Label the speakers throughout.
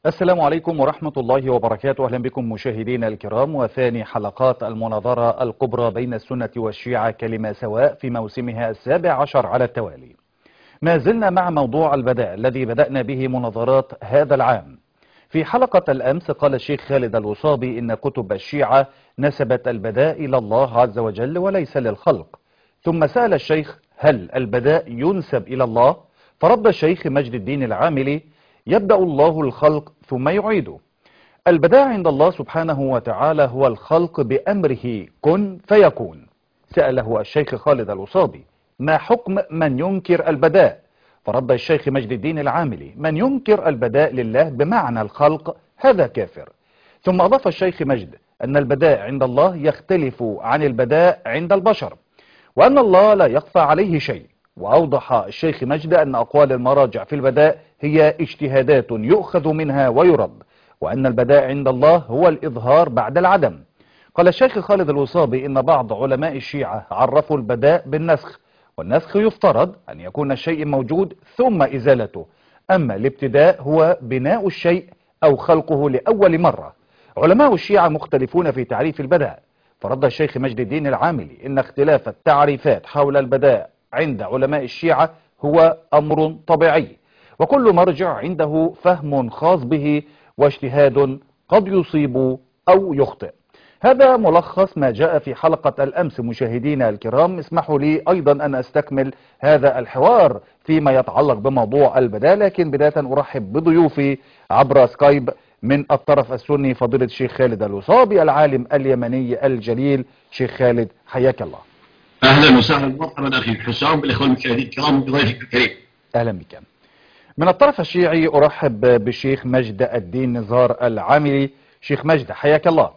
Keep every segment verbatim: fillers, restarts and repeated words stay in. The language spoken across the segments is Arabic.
Speaker 1: السلام عليكم ورحمة الله وبركاته. أهلا بكم مشاهدينا الكرام وثاني حلقات المناظرة الكبرى بين السنة والشيعة كلمة سواء في موسمها السابع عشر على التوالي. ما زلنا مع موضوع البداء الذي بدأنا به مناظرات هذا العام. في حلقة الأمس قال الشيخ خالد الوصابي إن كتب الشيعة نسبت البداء إلى الله عز وجل وليس للخلق، ثم سأل الشيخ هل البداء ينسب إلى الله؟ فرد الشيخ مجد الدين العاملي يبدأ الله الخلق ثم يعيده. البداء عند الله سبحانه وتعالى هو الخلق بأمره كن فيكون. سأله الشيخ خالد الوصابي ما حكم من ينكر البداء؟ فرد الشيخ مجد الدين العاملي من ينكر البداء لله بمعنى الخلق هذا كافر. ثم أضاف الشيخ مجد أن البداء عند الله يختلف عن البداء عند البشر، وأن الله لا يخفى عليه شيء. وأوضح الشيخ مجد أن أقوال المراجع في البداء هي اجتهادات يؤخذ منها ويرد، وأن البداء عند الله هو الإظهار بعد العدم. قال الشيخ خالد الوصابي إن بعض علماء الشيعة عرفوا البداء بالنسخ، والنسخ يفترض أن يكون الشيء موجود ثم إزالته، أما الابتداء هو بناء الشيء أو خلقه لأول مرة. علماء الشيعة مختلفون في تعريف البداء، فرد الشيخ مجد الدين العاملي إن اختلاف التعريفات حول البداء عند علماء الشيعة هو أمر طبيعي، وكل مرجع عنده فهم خاص به واجتهاد قد يصيب أو يخطئ. هذا ملخص ما جاء في حلقة الأمس. مشاهدينا الكرام اسمحوا لي أيضا أن أستكمل هذا الحوار فيما يتعلق بموضوع البداء، لكن بداية أرحب بضيوفي عبر سكايب. من الطرف السني فضيلة الشيخ خالد الوصابي العالم اليمني الجليل. شيخ خالد حياك الله.
Speaker 2: اهلا وسهلا ومرحبا اخي حسام بالاخوه المشاهدين الكرام وبضيفك الكريم.
Speaker 1: اهلا بك. من الطرف الشيعي ارحب بالشيخ مجد الدين نزار العاملي. شيخ مجد حياك الله.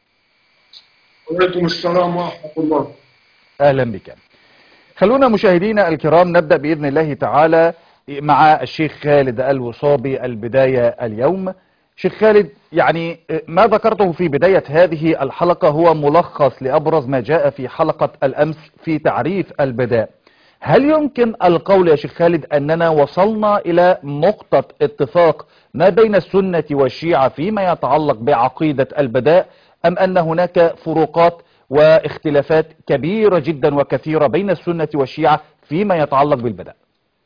Speaker 3: وعليكم السلام ورحمه الله.
Speaker 1: اهلا بك. خلونا مشاهدينا الكرام نبدا باذن الله تعالى مع الشيخ خالد الوصابي البدايه اليوم. شيخ خالد، يعني ما ذكرته في بداية هذه الحلقة هو ملخص لأبرز ما جاء في حلقة الأمس في تعريف البداء. هل يمكن القول يا شيخ خالد أننا وصلنا إلى نقطة اتفاق ما بين السنة والشيعة فيما يتعلق بعقيدة البداء، أم أن هناك فروقات واختلافات كبيرة جدا وكثيرة بين السنة والشيعة فيما يتعلق بالبداء؟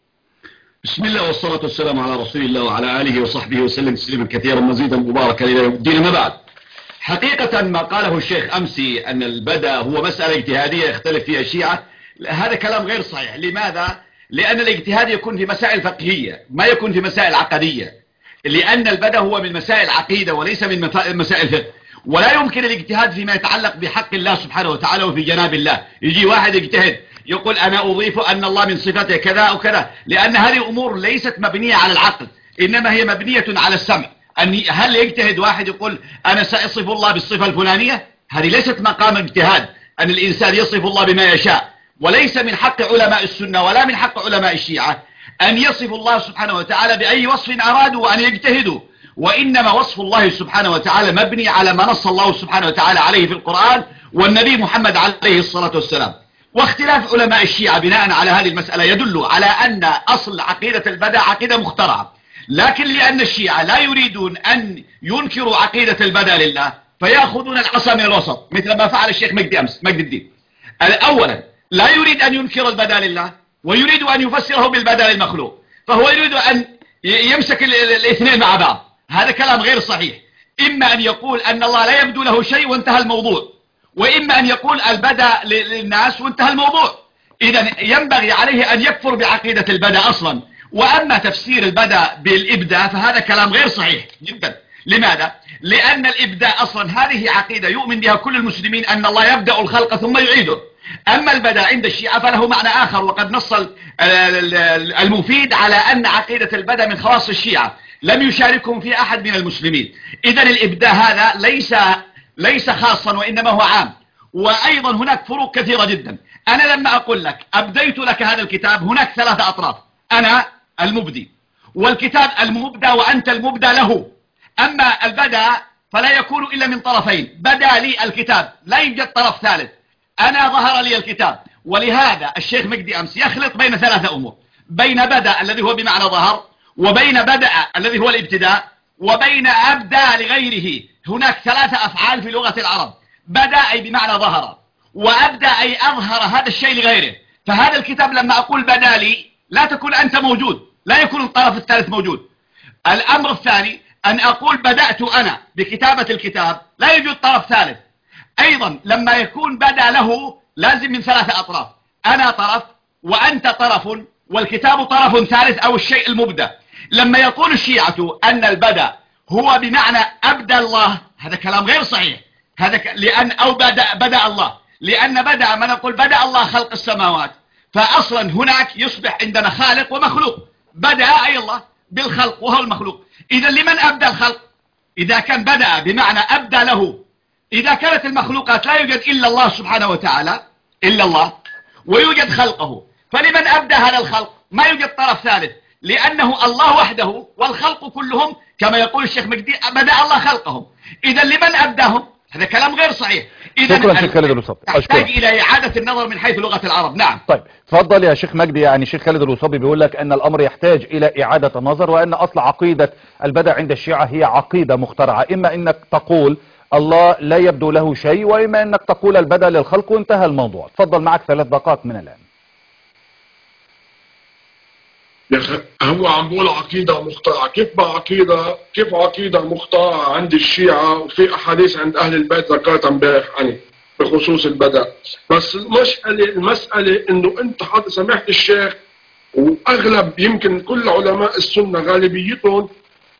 Speaker 2: بسم الله والصلاة والسلام على رسول الله وعلى آله وصحبه وسلم تسليما كثيرا مزيدا مباركا إلى يوم الدين. ما بعد، حقيقة ما قاله الشيخ أمسي أن البداء هو مسألة اجتهادية يختلف فيها الشيعة، هذا كلام غير صحيح. لماذا؟ لأن الاجتهاد يكون في مسائل فقهية ما يكون في مسائل عقدية، لأن البداء هو من مسائل عقيدة وليس من مسائل فقه، ولا يمكن الاجتهاد فيما يتعلق بحق الله سبحانه وتعالى وفي جناب الله. يجي واحد يجتهد يقول أنا أضيف أن الله من صفته كذا أو كذا، لأن هذه أمور ليست مبنية على العقل، إنما هي مبنية على السمع. أن هل يجتهد واحد يقول أنا سأصف الله بالصفة الفلانية؟ هذه ليست مقام اجتهاد، أن الإنسان يصف الله بما يشاء. وليس من حق علماء السنة ولا من حق علماء الشيعة أن يصف الله سبحانه وتعالى بأي وصف أرادوا وأن يجتهدوا، وإنما وصف الله سبحانه وتعالى مبني على ما نص الله سبحانه وتعالى عليه في القرآن والنبي محمد عليه الصلاة والسلام. واختلاف علماء الشيعة بناء على هذه المسألة يدل على أن أصل عقيدة البداء عقيدة مخترعة، لكن لأن الشيعة لا يريدون أن ينكروا عقيدة البداء لله فيأخذون العصا من الوسط، مثل ما فعل الشيخ مجد أمس مجد الدين. أولا لا يريد أن ينكر البداء لله ويريد أن يفسره بالبداء للمخلوق، فهو يريد أن يمسك الاثنين مع بعض. هذا كلام غير صحيح. إما أن يقول أن الله لا يبدو له شيء وانتهى الموضوع، وإما أن يقول البداء للناس وانتهى الموضوع. إذا ينبغي عليه أن يكفر بعقيدة البداء أصلا. وأما تفسير البداء بالإبداع فهذا كلام غير صحيح جدا. لماذا؟ لأن الإبداع أصلا هذه عقيدة يؤمن بها كل المسلمين، أن الله يبدأ الخلق ثم يعيده. أما البداء عند الشيعة فله معنى آخر، وقد نص المفيد على أن عقيدة البداء من خواص الشيعة لم يشاركهم في أحد من المسلمين. إذا الإبداع هذا ليس ليس خاصا وإنما هو عام. وأيضا هناك فروق كثيرة جدا. أنا لما أقول لك أبديت لك هذا الكتاب هناك ثلاثة أطراف، أنا المبدي والكتاب المبدى وأنت المبدى له. أما البداء فلا يكون إلا من طرفين، بدا لي الكتاب لا يوجد طرف ثالث، أنا ظهر لي الكتاب. ولهذا الشيخ مجدي أمس يخلط بين ثلاثة أمور، بين بدأ الذي هو بمعنى ظهر، وبين بدأ الذي هو الابتداء، وبين أبدى لغيره. هناك ثلاثة أفعال في لغة العرب: بدأ أي بمعنى ظهر، وأبدى أي أظهر هذا الشيء لغيره. فهذا الكتاب لما أقول بدأ لي لا تكون أنت موجود، لا يكون الطرف الثالث موجود. الأمر الثاني أن أقول بدأت أنا بكتابة الكتاب، لا يوجد طرف ثالث. أيضا لما يكون بدأ له لازم من ثلاثة أطراف: أنا طرف، وأنت طرف، والكتاب طرف ثالث أو الشيء المبدأ. لما يقول الشيعة أن البدأ هو بمعنى أبدأ الله، هذا كلام غير صحيح. هذا ك... لأن أو بدأ بدأ الله، لأن بدأ ما نقول بدأ الله خلق السماوات، فأصلا هناك يصبح عندنا خالق ومخلوق. بدأ أي الله بالخلق وهو المخلوق. إذا لمن أبدأ الخلق؟ إذا كان بدأ بمعنى أبدأ له، إذا كانت المخلوقات لا يوجد إلا الله سبحانه وتعالى، إلا الله، ويوجد خلقه، فلمن أبدأ هذا الخلق؟ ما يوجد طرف ثالث، لأنه الله وحده والخلق كلهم كما يقول الشيخ مجدي بدأ الله خلقهم. إذا لمن أبداهم؟ هذا كلام غير صحيح. إذا
Speaker 1: شكرا شيخ خالد الوصابي،
Speaker 2: تحتاج إلى إعادة النظر من حيث لغة العرب. نعم.
Speaker 1: طيب تفضل يا شيخ مجدي. يعني الشيخ خالد الوصابي بيقول لك أن الأمر يحتاج إلى إعادة النظر، وأن أصل عقيدة البدع عند الشيعة هي عقيدة مخترعة. إما أنك تقول الله لا يبدو له شيء، وإما أنك تقول البدء للخلق وانتهى الموضوع. تفضل، معك ثلاث دقائق من الآن.
Speaker 3: يا اخي هو عم بقول عقيدة مخترعة. كيف بقى عقيدة؟ كيف عقيدة مخترعة عند الشيعة وفي أحاديث عند أهل البيت ذكرتها امبارح عني بخصوص البدء. بس المسألة المسألة إنه أنت حاطط سماحة الشيخ وأغلب يمكن كل علماء السنة غالبيتهم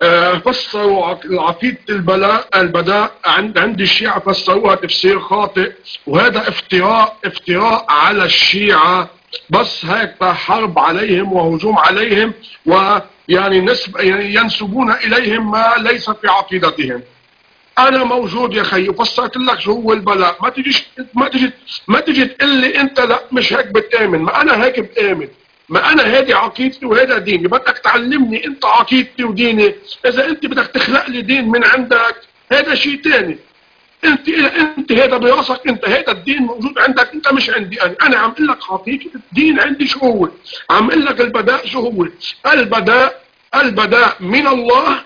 Speaker 3: فسروا عقيدة البلاء البداء عند عند الشيعة، فسروها تفسير خاطئ، وهذا افتراء افتراء على الشيعة، بس هيك حرب عليهم وهجوم عليهم، ويعني نسب يعني ينسبون إليهم ما ليس في عقيدتهم. أنا موجود يا خي وفسرت لك شو هو البلاء، ما تجيش ما تجي ما تجي تقول لي أنت لا مش هيك بتآمن، ما أنا هيك بآمن، ما أنا هذه عقيدتي وهذا ديني. بدك تعلمني أنت عقيدتي وديني، إذا أنت بدك تخلق لي دين من عندك هذا شيء ثاني. انت انت هذا براسك، انت هذا الدين موجود عندك، انت مش عندي انا. انا عم اقول لك حقيقه الدين عندي شو هو، عم اقول لك البداء شو هو. البداء البداء من الله،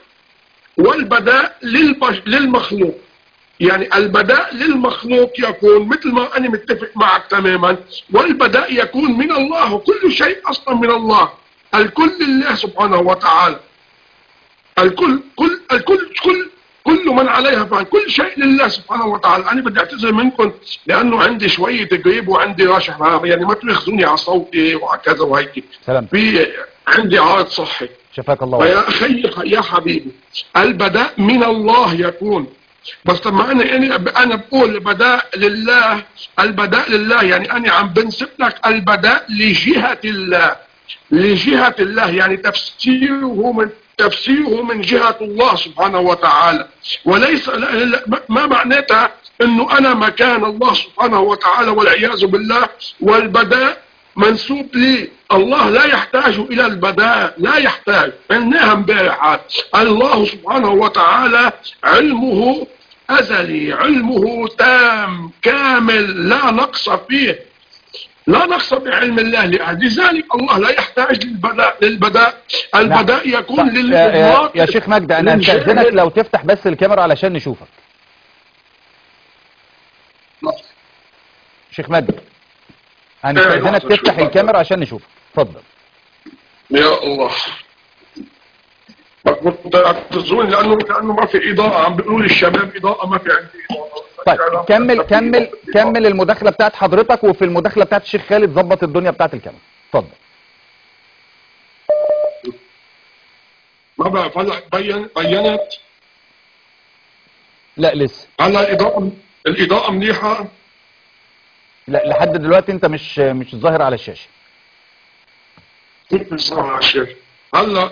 Speaker 3: والبداء للبش للمخلوق. يعني البداء للمخلوق يكون مثل ما انا متفق معك تماما، والبداء يكون من الله، وكل شيء اصلا من الله. الكل لله سبحانه وتعالى. الكل كل الكل كل كل من عليها فان، كل شيء لله سبحانه وتعالى. انا بدي اعتذر منكم لانه عندي شويه قريب وعندي راشح، يعني ما تاخذوني على صوتي وهكذا وهيك، في عندي عارض صحي.
Speaker 1: شفاك الله.
Speaker 3: يا اخي يا حبيبي، البداء من الله يكون، بس لما انا انا بقول البداء لله، البداء لله يعني انا عم بنسب لك البداء لجهه الله، لجهه الله، يعني تفسيره من تفسيره من جهة الله سبحانه وتعالى، وليس ما معناتها انه انا مكان الله سبحانه وتعالى والعياذ بالله، والبداء منسوب لي. الله لا يحتاج الى البداء، لا يحتاج. قلناها امبارح، الله سبحانه وتعالى علمه ازلي، علمه تام كامل لا نقص فيه، لا نقص بعلم الله لأحد. لذلك الله لا يحتاج للبداء للبداء البداء نعم. يكون للإضمار.
Speaker 1: يا شيخ مجدي انا استاذنك لو تفتح بس الكاميرا علشان نشوفك. شيخ مجدي انا استاذنك تفتح الكاميرا عشان نشوفك، اتفضل.
Speaker 3: يا الله كنت اعتذروني لانه لانه ما في اضاءه، عم بيقولوا لي الشباب اضاءه، ما في عندي اضاءه.
Speaker 1: طيب كمل كمل كمل المداخله بتاعت حضرتك، وفي المداخله بتاعت الشيخ خالد ظبط الدنيا بتاعت الكاميرا، اتفضل.
Speaker 3: ما بعرف هلا بين بينت؟
Speaker 1: لا لسه.
Speaker 3: هلا الاضاءه الاضاءه منيحه؟
Speaker 1: لا لحد دلوقتي انت مش مش ظاهر على الشاشه.
Speaker 3: مش ظاهر على الشاشه. هلا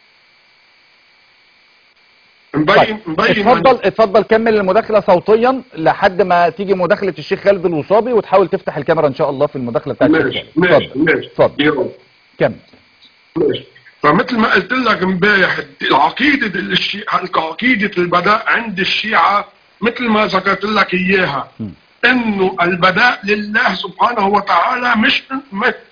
Speaker 3: مبين مبين.
Speaker 1: اتفضل اتفضل كمل المداخله صوتيا لحد ما تيجي مداخله الشيخ خالد الوصابي، وتحاول تفتح الكاميرا ان شاء الله في المداخله بتاعت الشيخ خالد.
Speaker 3: ماشي ماشي
Speaker 1: اتفضل كمل.
Speaker 3: ماشي. فمثل ما قلت لك امبارح، العقيده الشيعة، عقيده البداء عند الشيعه مثل ما ذكرت لك اياها، انه البداء لله سبحانه وتعالى، مش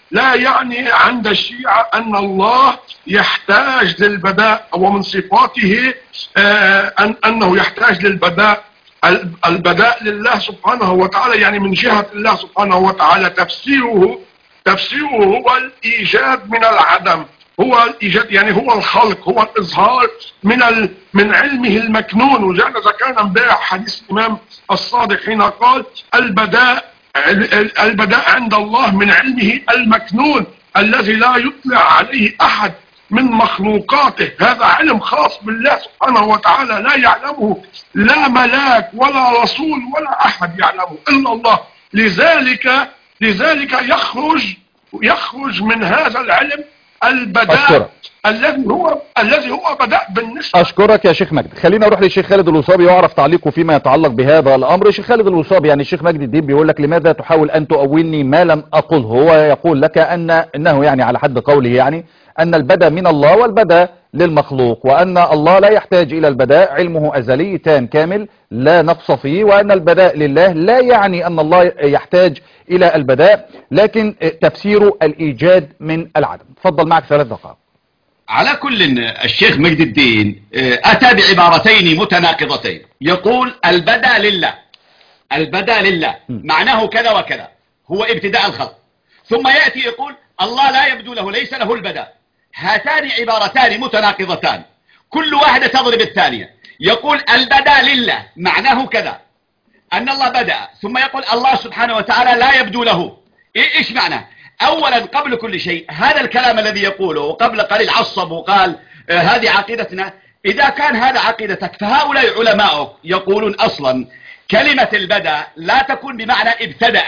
Speaker 3: لا يعني عند الشيعة أن الله يحتاج للبداء، ومن صفاته آه أن أنه يحتاج للبداء. البداء لله سبحانه وتعالى يعني من جهة الله سبحانه وتعالى. تفسيره تفسيره هو الإيجاد من العدم، هو الإيجاد يعني هو الخلق، هو الإظهار من ال من علمه المكنون. وجاء ذكرنا امبارح حديث الإمام الصادق حين قال البداء البداء عند الله من علمه المكنون الذي لا يطلع عليه أحد من مخلوقاته. هذا علم خاص بالله سبحانه وتعالى لا يعلمه لا ملاك ولا رسول ولا أحد يعلمه إلا الله. لذلك لذلك يخرج يخرج من هذا العلم البداء
Speaker 1: أشكرك.
Speaker 3: الذي هو الذي هو بداء بالنسبة.
Speaker 1: أشكرك يا شيخ مجدي. خلينا نروح للشيخ خالد الوصابي وأعرف تعليقه فيما يتعلق بهذا الأمر. شيخ خالد الوصابي، يعني الشيخ مجدي الدين بيقول لك لماذا تحاول أن تؤولني ما لم أقله؟ هو يقول لك أن إنه يعني على حد قوله يعني أن البداء من الله والبداء للمخلوق، وأن الله لا يحتاج إلى البداء، علمه أزلي تام كامل لا نقص فيه، وأن البداء لله لا يعني أن الله يحتاج إلى البداء، لكن تفسيره الإيجاد من العدم. تفضل، معك ثلاث دقائق.
Speaker 2: على كل، الشيخ مجد الدين أتى بعبارتين متناقضتين. يقول البداء لله، البداء لله معناه كذا وكذا، هو ابتداء الخلق، ثم يأتي يقول الله لا يبدو له، ليس له البداء. هاتان عبارتان متناقضتان، كل واحدة تضرب الثانية. يقول البداء لله معناه كذا، أن الله بدأ، ثم يقول الله سبحانه وتعالى لا يبدو له. إيش معنى؟ أولا قبل كل شيء هذا الكلام الذي يقوله قبل قليل عصب وقال آه هذه عقيدتنا. إذا كان هذا عقيدتك فهؤلاء علماء يقولون أصلا كلمة البدأ لا تكون بمعنى ابتدأ.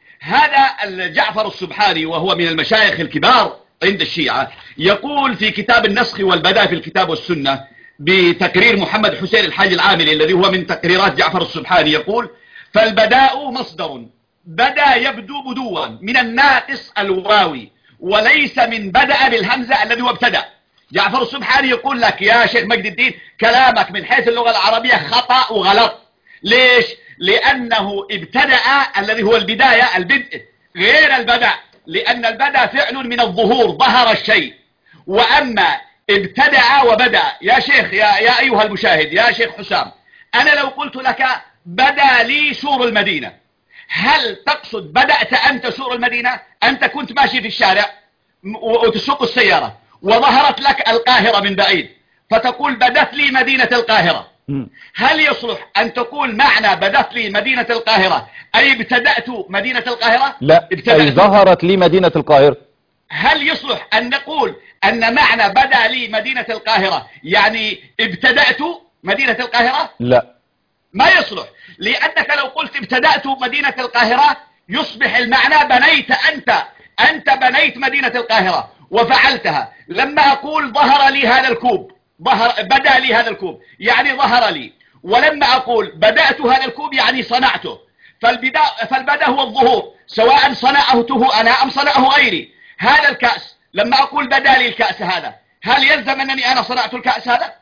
Speaker 2: هذا جعفر السبحاني وهو من المشايخ الكبار عند الشيعة يقول في كتاب النسخ والبداء في الكتاب والسنة بتقرير محمد حسين الحاج العاملي الذي هو من تقريرات جعفر السبحاني، يقول فالبداء مصدر بدأ يبدو بدوا من الناقص الواوي وليس من بدأ بالهمزة الذي هو ابتدأ. جعفر السبحاني يقول لك يا شيخ مجد الدين كلامك من حيث اللغة العربية خطأ وغلط. ليش؟ لأنه ابتدأ الذي هو البداية البدء غير البدأ، لأن البدأ فعل من الظهور، ظهر الشيء. وأما ابتدأ وبدأ يا شيخ يا, يا أيها المشاهد يا شيخ حسام، أنا لو قلت لك بدأ لي سور المدينة، هل تقصد بدأت أنت سور المدينة؟ أنت كنت ماشي في الشارع وتسوق السيارة وظهرت لك القاهرة من بعيد فتقول بدت لي مدينة القاهرة. هل يصلح أن تقول معنى بدت لي مدينة القاهرة أي ابتدأت مدينة القاهرة؟
Speaker 1: لا، أي ظهرت لي مدينة القاهرة.
Speaker 2: هل يصلح أن نقول أن معنى بدأ لي مدينة القاهرة يعني ابتدأت مدينة القاهرة؟
Speaker 1: لا،
Speaker 2: ما يصلح، لأنك لو قلت ابتدأت مدينة القاهرة يصبح المعنى بنيت أنت أنت بنيت مدينة القاهرة وفعلتها. لما أقول ظهر لي هذا الكوب، ظهر بدأ لي هذا الكوب يعني ظهر لي، ولما أقول بدأت هذا الكوب يعني صنعته. فالبداء فالبدأ هو الظهور، سواء صنعته أنا أم صنعه غيري. هذا الكأس لما أقول بدأ لي الكأس هذا، هل يلزم أنني أنا صنعت الكأس هذا؟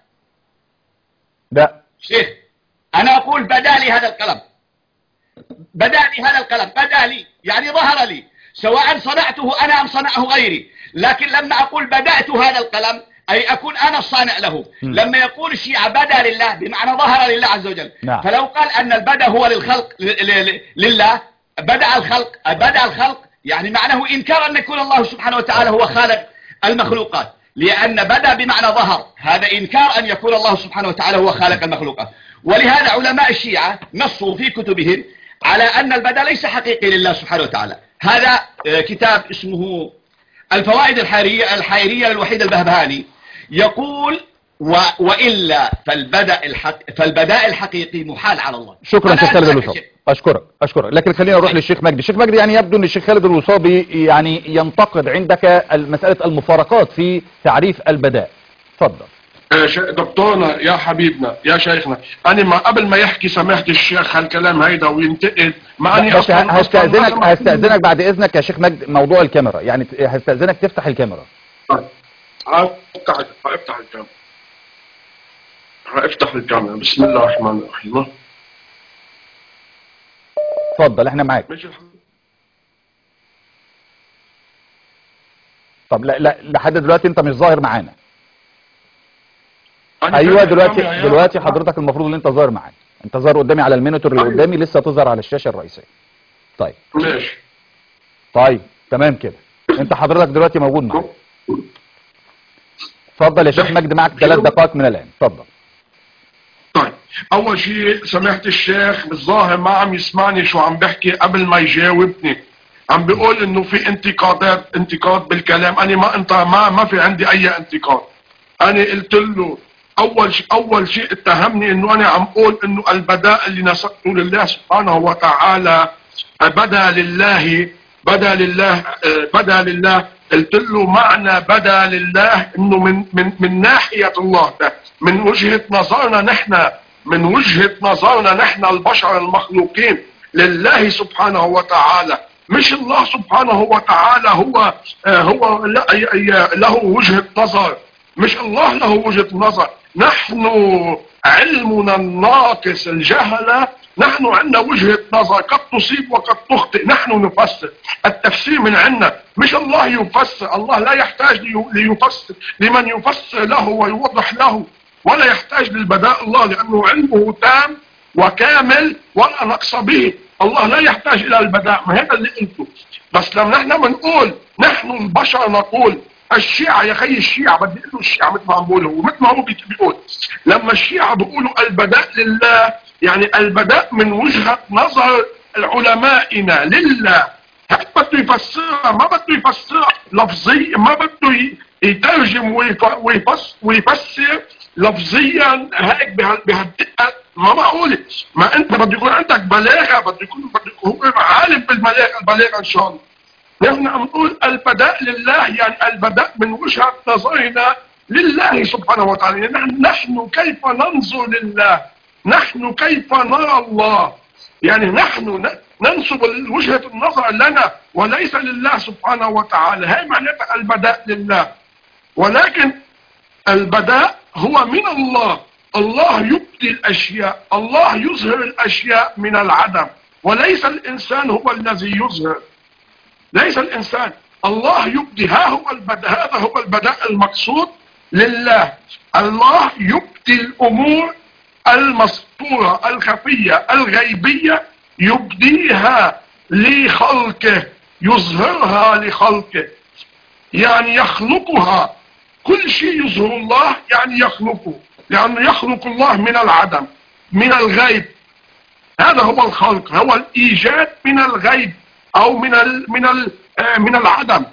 Speaker 1: لا
Speaker 2: شيخ، أنا أقول بدأ لي هذا القلم، بدأ لي هذا القلم، بدأ لي يعني ظهر لي، سواء صنعته أنا أم صنعه غيري. لكن لما أقول بدأت هذا القلم أي أكون أنا الصانع له. م. لما يقول الشيعة بدأ لله بمعنى ظهر لله عز وجل. نعم. فلو قال أن البدأ هو للخلق لله، بدأ الخلق بدأ الخلق يعني معناه إنكار أن يكون الله سبحانه وتعالى هو خالق المخلوقات، لأن بدأ بمعنى ظهر، هذا إنكار أن يكون الله سبحانه وتعالى هو خالق المخلوقات. ولهذا علماء الشيعة نصوا في كتبهم على أن البدء ليس حقيقي لله سبحانه وتعالى. هذا كتاب اسمه الفوائد الحائرية الحائرية للوحيد البهبهاني يقول و... وإلا فالبدء الحق... فالبداء الحقيقي محال على الله.
Speaker 1: شكرا شيخ خالد الوصابي، أشكرك أشكرك لكن خلينا نروح للشيخ مجدي. الشيخ مجدي يعني يبدو أن الشيخ خالد الوصابي يعني ينتقد عندك مسألة المفارقات في تعريف البداء. تفضل.
Speaker 3: دكتورنا يا حبيبنا يا شيخنا، أنا ما قبل ما يحكي سماحة الشيخ هالكلام هيدا وينتقد ما أني
Speaker 1: بس هستأذنك هستأذنك بعد إذنك يا شيخ مجد موضوع الكاميرا، يعني هستأذنك تفتح الكاميرا.
Speaker 3: طيب هفتح هفتح الكاميرا هفتح الكاميرا بسم الله الرحمن الرحيم.
Speaker 1: اتفضل احنا معاك. طب لا لا لحد دلوقتي انت مش ظاهر معانا.
Speaker 3: أنا
Speaker 1: ايوه
Speaker 3: فاهم
Speaker 1: دلوقتي
Speaker 3: الكاميرا يا
Speaker 1: دلوقتي
Speaker 3: أخي.
Speaker 1: حضرتك المفروض ان انت ظاهر معانا، انت ظاهر قدامي على المينيتور اللي
Speaker 3: أيوة.
Speaker 1: قدامي، لسه تظهر على الشاشه الرئيسيه. طيب
Speaker 3: ماشي.
Speaker 1: طيب تمام كده، انت حضرتك دلوقتي موجود معانا. اتفضل يا شيخ مجدي، معك ثلاث دقائق من الان، اتفضل.
Speaker 3: طيب اول شيء سمعت الشيخ بالظاهر ما عم يسمعني شو عم بحكي قبل ما يجاوبني، عم بيقول انه في انتقادات انتقاد بالكلام. انا ما انت ما ما في عندي اي انتقاد. انا قلت له اول شيء اول شيء اتهمني انه انا عم اقول انه البداء اللي نسبته لله سبحانه وتعالى بدا لله بدا لله بدا لله. قلت له معنى بدا لله انه من من من ناحيه الله، ده من وجهه نظرنا نحن، من وجهه نظرنا نحن البشر المخلوقين لله سبحانه وتعالى، مش الله سبحانه وتعالى هو هو له وجهه نظر، مش الله له وجهه نظر. نحن علمنا الناقص الجهله، نحن عندنا وجهة نظر قد تصيب وقد تخطئ، نحن نفسر. التفسير من عندنا، مش الله يفسر. الله لا يحتاج ليفسر لمن يفسر له ويوضح له، ولا يحتاج للبداء الله لأنه علمه تام وكامل ولا نقص به. الله لا يحتاج إلى البداء، ما هذا اللي قلته. بس لما نحن بنقول نحن البشر نقول الشيعة، يا خي الشيعة بدي اقول له الشيعة مثل ما عم بقوله ومثل ما هو بيقول، لما الشيعة بيقولوا البداء لله يعني البداء من وجهة نظر علمائنا لله. هل بده يفسرها؟ ما بده يفسرها لفظيا، ما بده يترجم ويفسر, ويفسر لفظيا هيك بهالدقة. ما معقولة. ما انت بده يكون عندك بلاغة، بده يكون بده يكون هو عالم بالبلاغة البلاغة ان شاء الله. نحن عم نقول البداء لله يعني البداء من وجهة نظرنا لله سبحانه وتعالى. يعني نحن كيف ننظر لله، نحن كيف نرى الله، يعني نحن ننسب وجهة النظر لنا وليس لله سبحانه وتعالى. هي معناتها البداء لله. ولكن البداء هو من الله. الله يبدي الأشياء، الله يظهر الأشياء من العدم، وليس الإنسان هو الذي يظهر، ليس الإنسان. الله يبدي. ها هو البداء، هذا هو البداء المقصود لله. الله يبدي الأمور المسطورة الخفية الغيبية، يبديها لخلقه، يظهرها لخلقه، يعني يخلقها. كل شيء يظهر الله يعني يخلقه، لأنه يخلق الله من العدم، من الغيب. هذا هو الخلق، هو الإيجاد من الغيب أو من ال من ال من العدم.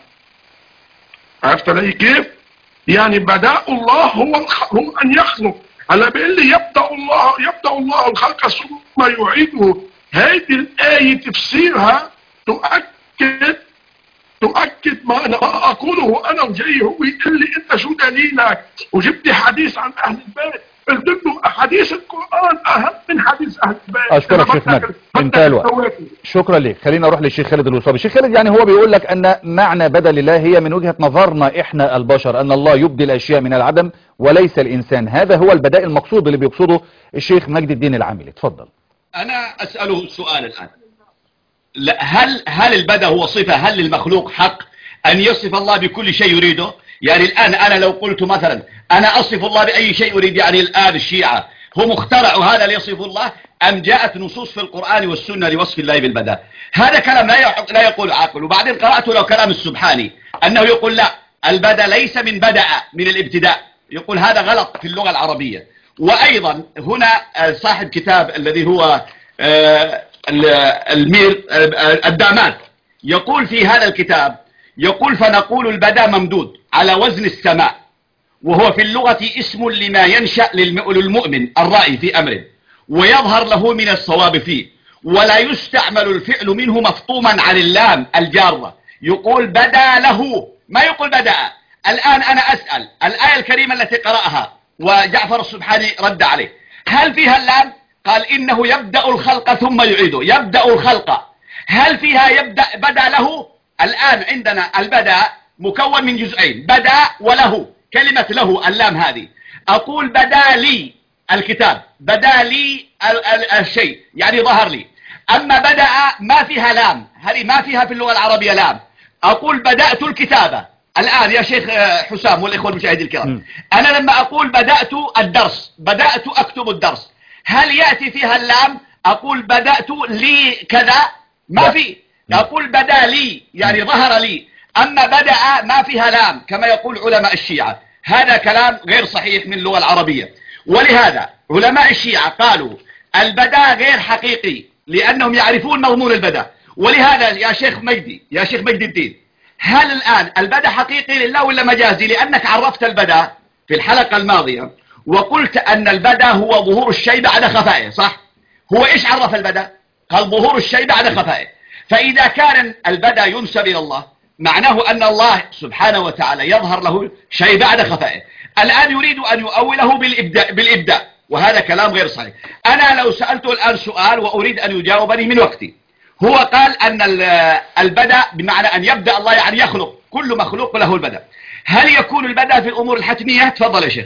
Speaker 3: عرفت علي كيف؟ يعني بداء الله هو هو أن يخلق. هلا بيقول لي يبدأ الله يبدأ الله الخلق ثم يعيده. هذه الآية تفسيرها تؤكد تؤكد ما أنا أقوله أنا وجاي. هو يقول لي أنت شو دليلك؟ وجبت حديث عن أهل البيت. قلت له حديث القرآن أهم من حديث أهل البيت.
Speaker 1: أشكرك شيخ مجد، انتهى الوقت. شكرا لك. خلينا نروح للشيخ خالد الوصابي. الشيخ خالد يعني هو بيقول لك أن معنى بدل الله هي من وجهة نظرنا إحنا البشر، أن الله يبدي الأشياء من العدم وليس الإنسان. هذا هو البداء المقصود اللي بيقصده الشيخ مجد الدين العاملي. اتفضل.
Speaker 2: أنا أسأله السؤال الآن، هل هل البدء هو صفة؟ هل للمخلوق حق أن يصف الله بكل شيء يريده؟ يعني الآن أنا لو قلت مثلا أنا أصف الله بأي شيء أريد، يعني الآن الشيعة هم اخترعوا هذا ليصفوا الله أم جاءت نصوص في القرآن والسنة لوصف الله بالبدء؟ هذا كلام لا لا يقول عاقل. وبعدين قرأت له كلام السبحاني أنه يقول لا، البدء ليس من بدأ، من الابتداء. يقول هذا غلط في اللغة العربية. وأيضا هنا صاحب كتاب الذي هو المير الدامات يقول في هذا الكتاب، يقول فنقول البدء ممدود على وزن السماء، وهو في اللغة اسم لما ينشأ للمؤمن الرأي في أمره ويظهر له من الصواب فيه، ولا يستعمل الفعل منه مفطوما عن اللام الجارة. يقول بدا له، ما يقول بدأ. الآن أنا أسأل الآية الكريمة التي قرأها وجعفر السبحاني رد عليه، هل فيها اللام؟ قال إنه يبدأ الخلق ثم يعيده، يبدأ الخلق. هل فيها يبدأ بدا له؟ الآن عندنا البدأ مكون من جزئين، بدأ وله، كلمة له اللام هذه. أقول بدا لي الكتاب، بدا لي الشيء يعني ظهر لي. أما بدأ ما فيها لام، هذه ما فيها في اللغة العربية لام. أقول بدأت الكتابة، الآن يا شيخ حسام والإخوة المشاهدين الكرام، أنا لما أقول بدأت الدرس، بدأت أكتب الدرس، هل يأتي فيها اللام؟ أقول بدأت لي كذا؟ ما في. أقول بدأ لي يعني ظهر لي. أما بدأ ما فيها لام كما يقول علماء الشيعة. هذا كلام غير صحيح من اللغة العربية. ولهذا علماء الشيعة قالوا البدأ غير حقيقي لأنهم يعرفون مضمون البدأ. ولهذا يا شيخ مجدي يا شيخ مجدي الدين، هل الآن البدأ حقيقي لله ولا مجازي؟ لأنك عرفت البدأ في الحلقة الماضية وقلت أن البدأ هو ظهور الشيء بعد خفائه، صح؟ هو إيش عرف البدأ؟ قال ظهور الشيء بعد خفائه. فإذا كان البدأ ينسب إلى الله معناه أن الله سبحانه وتعالى يظهر له شيء بعد خفائه. الآن يريد أن يؤوله بالإبداء, بالإبداء وهذا كلام غير صحيح. أنا لو سألته الآن سؤال وأريد أن يجاوبني من وقتي. هو قال أن البدء بمعنى أن يبدأ الله يعني يخلق، كل مخلوق له البدء. هل يكون البدء في الأمور الحتمية؟ تفضل يا شيخ.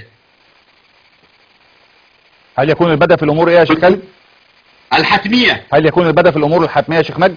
Speaker 1: هل يكون البدء في الأمور إيه يا شيخ خالد؟
Speaker 2: الحتمية.
Speaker 1: هل يكون البدء في الأمور الحتمية يا شيخ مجد؟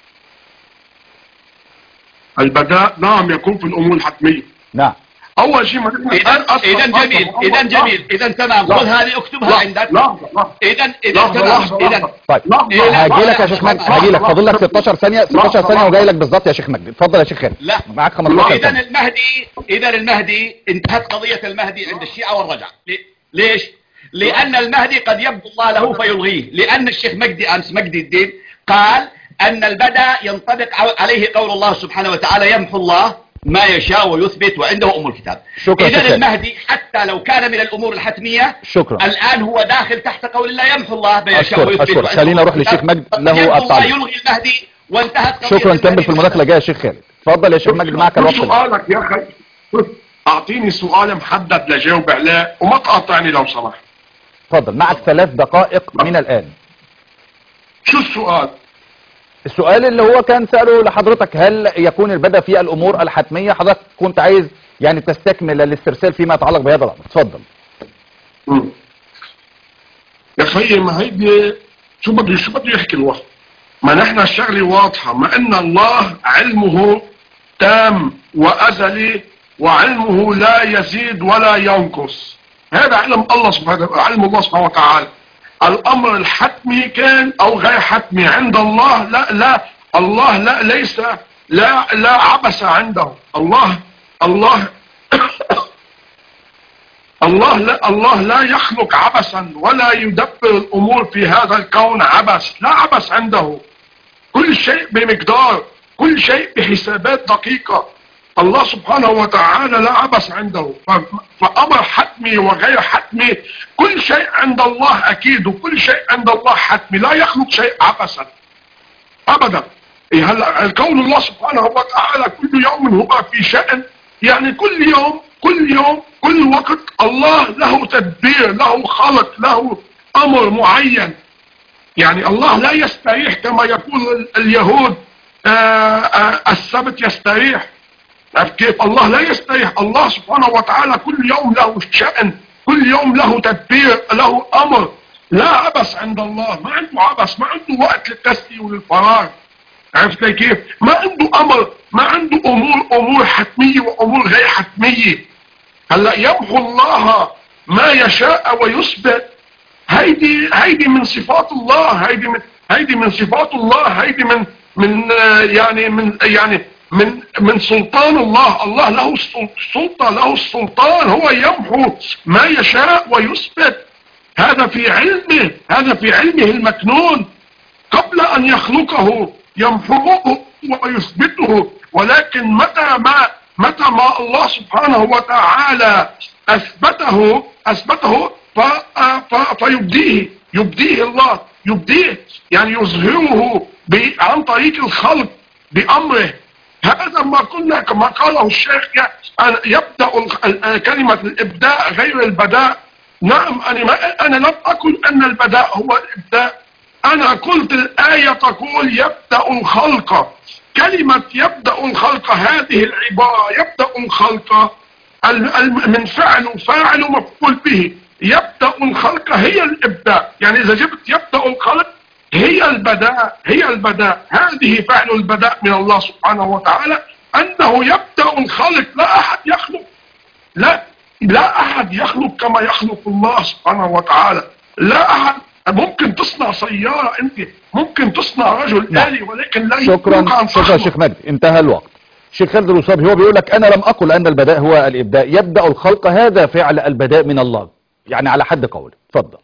Speaker 3: البداء نعم يكون في الأمور الحتمية.
Speaker 1: نعم.
Speaker 3: أول شيء
Speaker 2: إذا جميل إذا جميل إذا تمام. خذ هذه اكتبها عندك. إذا إذا تمام. إذا
Speaker 1: طيب هاجي لك يا شيخ مجد، هاجي لك، فاضل لك ستاشر ثانية ستاشر ثانية وجاي لك بالظبط يا شيخ مجد. اتفضل يا شيخ خالد.
Speaker 2: لا
Speaker 1: معاك خمستاشر
Speaker 2: إذا
Speaker 1: ثانية.
Speaker 2: المهدي إذا المهدي انتهت قضية المهدي عند الشيعة والرجع. ليش؟ لأن المهدي قد يبدو الله له فيلغيه، لأن الشيخ مجدي أمس مجدي الدين قال أن البدء ينطبق عليه قول الله سبحانه وتعالى يمحو الله ما يشاء ويثبت وعنده أم الكتاب. إذا المهدي حتى لو كان من الأمور الحتمية
Speaker 1: شكرا.
Speaker 2: الآن هو داخل تحت قول الله يمحو الله ما يشاء ويثبت
Speaker 1: وعنده. خلينا نروح للشيخ مجد له التعليق.
Speaker 2: يلغي المهدي وانتهت قضية.
Speaker 1: شكرا. نكمل في المداخلة الجاية يا شيخ خالد. اتفضل يا شيخ مجد معك الوقت.
Speaker 3: سؤالك يا أخي، أعطيني سؤال محدد لجاوب عليه وما تقاطعني لو سمحت.
Speaker 1: اتفضل معك ثلاث دقائق من الآن.
Speaker 3: شو السؤال؟
Speaker 1: السؤال اللي هو كان سأله لحضرتك هل يكون البدء في الأمور الحتمية؟ حضرتك كنت عايز يعني تستكمل الاسترسال فيما يتعلق بهذا الأمر. اتفضل.
Speaker 3: امم يا خيي ما هيدي شو بده شو بده يحكي الواحد؟ ما نحن الشغله واضحه، ما ان الله علمه تام وازلي وعلمه لا يزيد ولا ينقص. هذا علم الله سبحانه علم الله سبحانه وتعالى. الامر الحتمي كان او غير حتمي عند الله لا لا الله لا ليس لا لا عبث عنده. الله الله الله لا الله لا يخلق عبثا ولا يدبر الامور في هذا الكون عبث، لا عبث عنده. كل شيء بمقدار، كل شيء بحسابات دقيقة. الله سبحانه وتعالى لا عبث عنده. فأمر حتمي وغير حتمي كل شيء عند الله أكيد، وكل شيء عند الله حتمي، لا يخلق شيء عبثا أبدا. إيه هلا الكون الله سبحانه وتعالى كل يوم هو في شأن، يعني كل يوم كل يوم كل وقت الله له تدبير، له خلق، له أمر معين. يعني الله لا يستريح كما يقول اليهود آآ آآ السبت يستريح. كيف الله لا يستريح؟ الله سبحانه وتعالى كل يوم له شأن، كل يوم له تدبير، له أمر. لا عبث عند الله، ما عنده عبث، ما عنده وقت للتسلي وللفراغ. عرفت كيف؟ ما عنده أمر، ما عنده أمور أمور حتمية وأمور غير حتمية. هلا يمحو الله ما يشاء ويثبت. هيدي هيدي من صفات الله، هيدي من هيدي من صفات الله، هيدي من من يعني من يعني من من سلطان الله. الله له السلطة، له السلطان، هو يمحو ما يشاء ويثبت. هذا في علمه، هذا في علمه المكنون قبل أن يخلقه يمحوه ويثبته. ولكن متى ما متى ما الله سبحانه وتعالى أثبته أثبته فيبديه يبديه الله يبديه يعني يظهره عن طريق الخلق بأمره. هذا ما قلنا كما قاله الشيخ يبدأ كلمة الإبداء غير البداء. نعم أنا, ما أنا لم أقل أن البداء هو الإبداء، أنا قلت الآية تقول يبدأ الخلق. كلمة يبدأ الخلق هذه العبارة يبدأ الخلق من فعل وفاعل ومفعول به. يبدأ الخلق هي الإبداء، يعني إذا جبت يبدأ الخلق هي البداء، هي البداء. هذه فعل البداء من الله سبحانه وتعالى أنه يبدأ الخلق. لا أحد يخلق، لا لا أحد يخلق كما يخلق الله سبحانه وتعالى. لا أحد ممكن تصنع سيارة، أنت ممكن تصنع رجل آلي، ولكن لا
Speaker 1: شكرا شكرا شيخ مجدي، انتهى الوقت. شيخ خالد الوصابي هو بيقول لك أنا لم أقل أن البداء هو الإبداء، يبدأ الخلق، هذا فعل البداء من الله، يعني على حد قوله. اتفضل.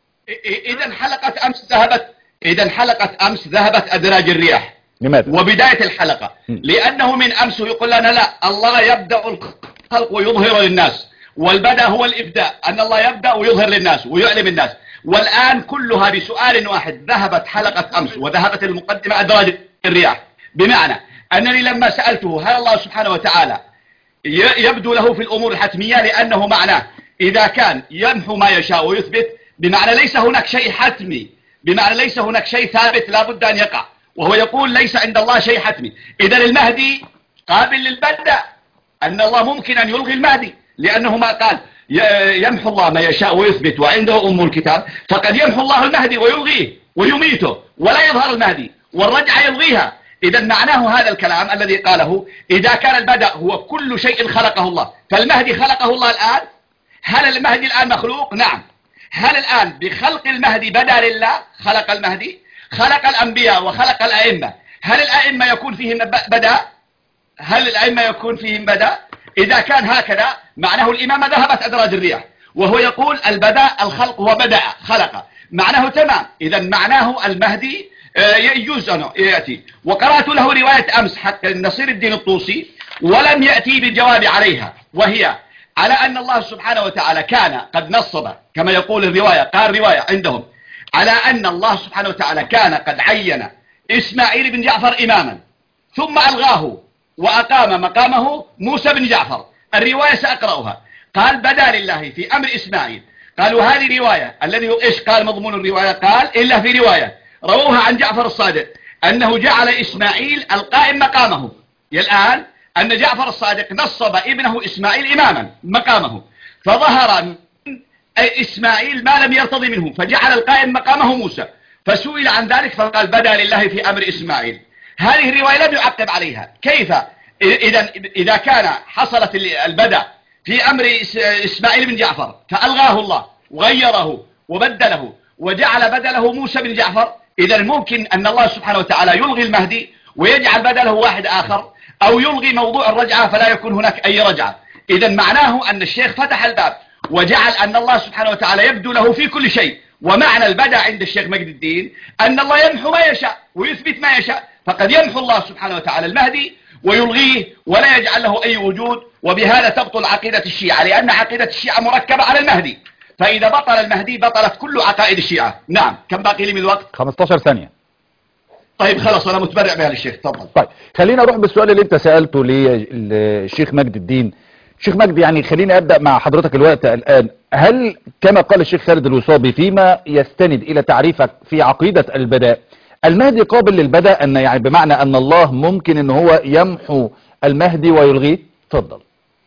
Speaker 2: إذا حلقة أمس ذهبت إذا حلقة أمس ذهبت أدراج الرياح.
Speaker 1: لماذا؟
Speaker 2: وبداية الحلقة م. لأنه من أمس يقول لنا لا، الله يبدأ الخلق ويظهر للناس، والبدء هو الإبداء، أن الله يبدأ ويظهر للناس ويعلم الناس. والآن كلها بسؤال واحد، ذهبت حلقة أمس وذهبت المقدمة أدراج الرياح، بمعنى أنني لما سألته هل الله سبحانه وتعالى يبدو له في الأمور الحتمية، لأنه معناه إذا كان يمحو ما يشاء ويثبت، بمعنى ليس هناك شيء حتمي، بمعنى ليس هناك شيء ثابت لا بد أن يقع، وهو يقول ليس عند الله شيء حتمي. إذا المهدي قابل للبدء، أن الله ممكن أن يلغي المهدي، لأنه ما قال يمحو الله ما يشاء ويثبت وعنده أم الكتاب، فقد يمحو الله المهدي ويلغيه ويميته ولا يظهر المهدي، والرجعة يلغيها. إذا معناه هذا الكلام الذي قاله، إذا كان البدء هو كل شيء خلقه الله، فالمهدي خلقه الله الآن؟ هل المهدي الآن مخلوق؟ نعم. هل الآن بخلق المهدي بدأ لله؟ خلق المهدي، خلق الأنبياء وخلق الأئمة، هل الأئمة يكون فيهم بدأ؟ هل الأئمة يكون فيهم بدأ؟ إذا كان هكذا معناه الإمامة ذهبت أدراج الرياح، وهو يقول البداء الخلق وبدأ خلق، معناه تمام. إذا معناه المهدي يجوز أنه يأتي. وقرأت له رواية أمس حق نصير الدين الطوسي ولم يأتي بالجواب عليها، وهي على أن الله سبحانه وتعالى كان قد نصب كما يقول الرواية، قال رواية عندهم على أن الله سبحانه وتعالى كان قد عين إسماعيل بن جعفر إماما ثم ألغاه وأقام مقامه موسى بن جعفر. الرواية سأقرأها. قال بدا لله في أمر إسماعيل، قالوا هذه رواية، الذي إيش قال مضمون الرواية؟ قال إلا في رواية رووها عن جعفر الصادق أنه جعل إسماعيل القائم مقامه. الآن أن جعفر الصادق نصب ابنه إسماعيل إماما مقامه، فظهر إسماعيل ما لم يرتضي منه فجعل القائم مقامه موسى، فسئل عن ذلك فقال بدا لله في أمر إسماعيل. هذه الرواية لم يعقب عليها. كيف إذا إذا كان حصلت البدء في أمر إسماعيل بن جعفر فألغاه الله وغيره وبدله وجعل بدله موسى بن جعفر، إذا ممكن أن الله سبحانه وتعالى يلغي المهدي ويجعل بدله واحد آخر، أو يلغي موضوع الرجعة فلا يكون هناك أي رجعة. إذا معناه أن الشيخ فتح الباب وجعل أن الله سبحانه وتعالى يبدو له في كل شيء. ومعنى البدء عند الشيخ مجد الدين أن الله يمحو ما يشاء ويثبت ما يشاء، فقد يمحو الله سبحانه وتعالى المهدي ويلغيه ولا يجعل له أي وجود. وبهذا تبطل عقيدة الشيعة، لأن عقيدة الشيعة مركبة على المهدي، فإذا بطل المهدي بطلت كل عقائد الشيعة. نعم. كم باقي لي من الوقت؟
Speaker 1: خمستاشر ثانية.
Speaker 2: طيب خلاص أنا متبرع بها للشيخ. تفضل.
Speaker 1: طيب خلينا نروح بالسؤال اللي أنت سألته للشيخ مجد الدين. شيخ مجدي، يعني خليني أبدأ مع حضرتك الوقت الآن. هل كما قال الشيخ خالد الوصابي فيما يستند إلى تعريفك في عقيدة البداء، المهدي قابل للبدء، أن يعني بمعنى أن الله ممكن أن هو يمحو المهدي ويلغيه؟ تفضل.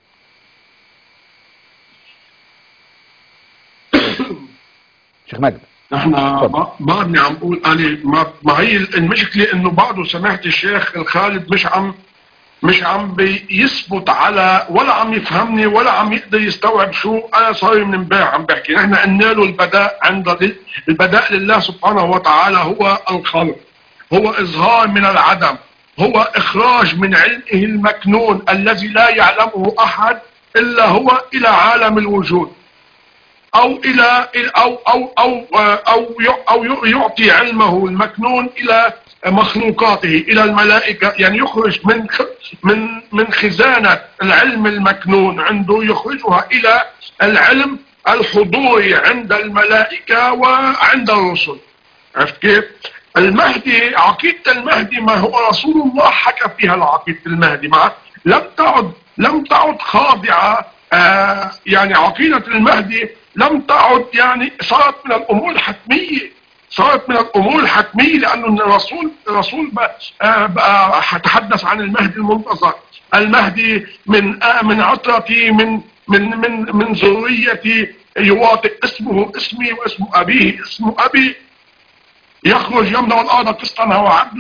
Speaker 1: شيخ مجد.
Speaker 3: احنا بعدني عم اقول انا ما, ما هي المشكله انه بعده سمعت الشيخ الخالد مش عم مش عم بيثبت على ولا عم يفهمني ولا عم يقدر يستوعب شو انا صاير من امبارح عم بحكي. نحن قلنا له البداء عند البداء لله سبحانه وتعالى هو الخلق، هو اظهار من العدم، هو اخراج من علمه المكنون الذي لا يعلمه احد الا هو الى عالم الوجود، او الى او او او او او يعطي علمه المكنون الى مخلوقاته، الى الملائكه، يعني يخرج من من من خزانه العلم المكنون عنده يخرجها الى العلم الحضوري عند الملائكه وعند الرسل. عرفت كيف؟ المهدي عقيده المهدي ما هو رسول الله حكى فيها العقيده المهدي، مع لم تعد لم تعد خاضعه آه يعني عقيده المهدي لم تعد يعني صارت من الامور الحتميه، صارت من الامور الحتميه لانه الرسول الرسول بقى تحدث عن المهدي المنتظر. المهدي من آه من عطرتي من من من من ذريتي يواطئ اسمه اسمي واسم ابيه اسم ابي، يخرج يمنع الارض قسطا وعدلا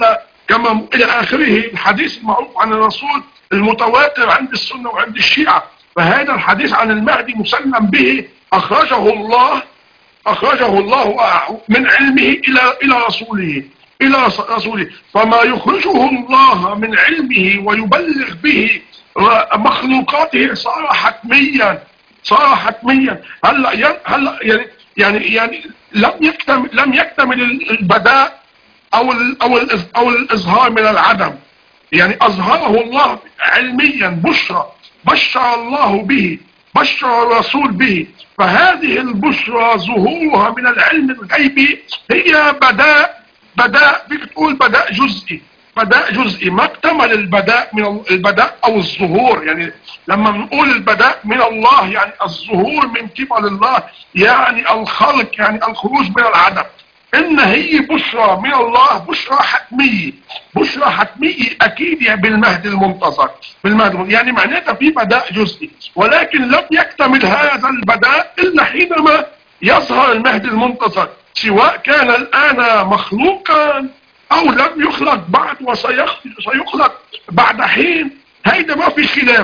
Speaker 3: كما إلى آخره الحديث المعروف عن الرسول المتواتر عند السنة وعند الشيعة. فهذا الحديث عن المهدي مسلم به، أخرجه الله أخرجه الله من علمه إلى إلى رسوله إلى رسوله فما يخرجه الله من علمه ويبلغ به مخلوقاته صار حتميا صار حتميا. هلا هلا يعني يعني يعني لم يكتمل لم يكتمل البداء او ال او ال او الاظهار من العدم، يعني اظهره الله علميا، بشرى بشر الله به، بشر الرسول به. فهذه البشرى ظهورها من العلم الغيبي هي بداء بداء فيك تقول بداء جزئي بداء جزئي ما اكتمل البداء من البداء او الظهور. يعني لما بنقول البداء من الله يعني الظهور من قبل الله، يعني الخلق، يعني الخروج من العدم. ان هي بشرى من الله، بشرى حتمية بشرى حتمية اكيد يعني بالمهدي المنتظر بالمهدي يعني معناتها في بداء جزئي، ولكن لم يكتمل هذا البداء الا حينما يظهر المهدي المنتظر، سواء كان الان مخلوقا او لم يخلق بعد وسيخلق بعد حين. هيدا ما في خلاف،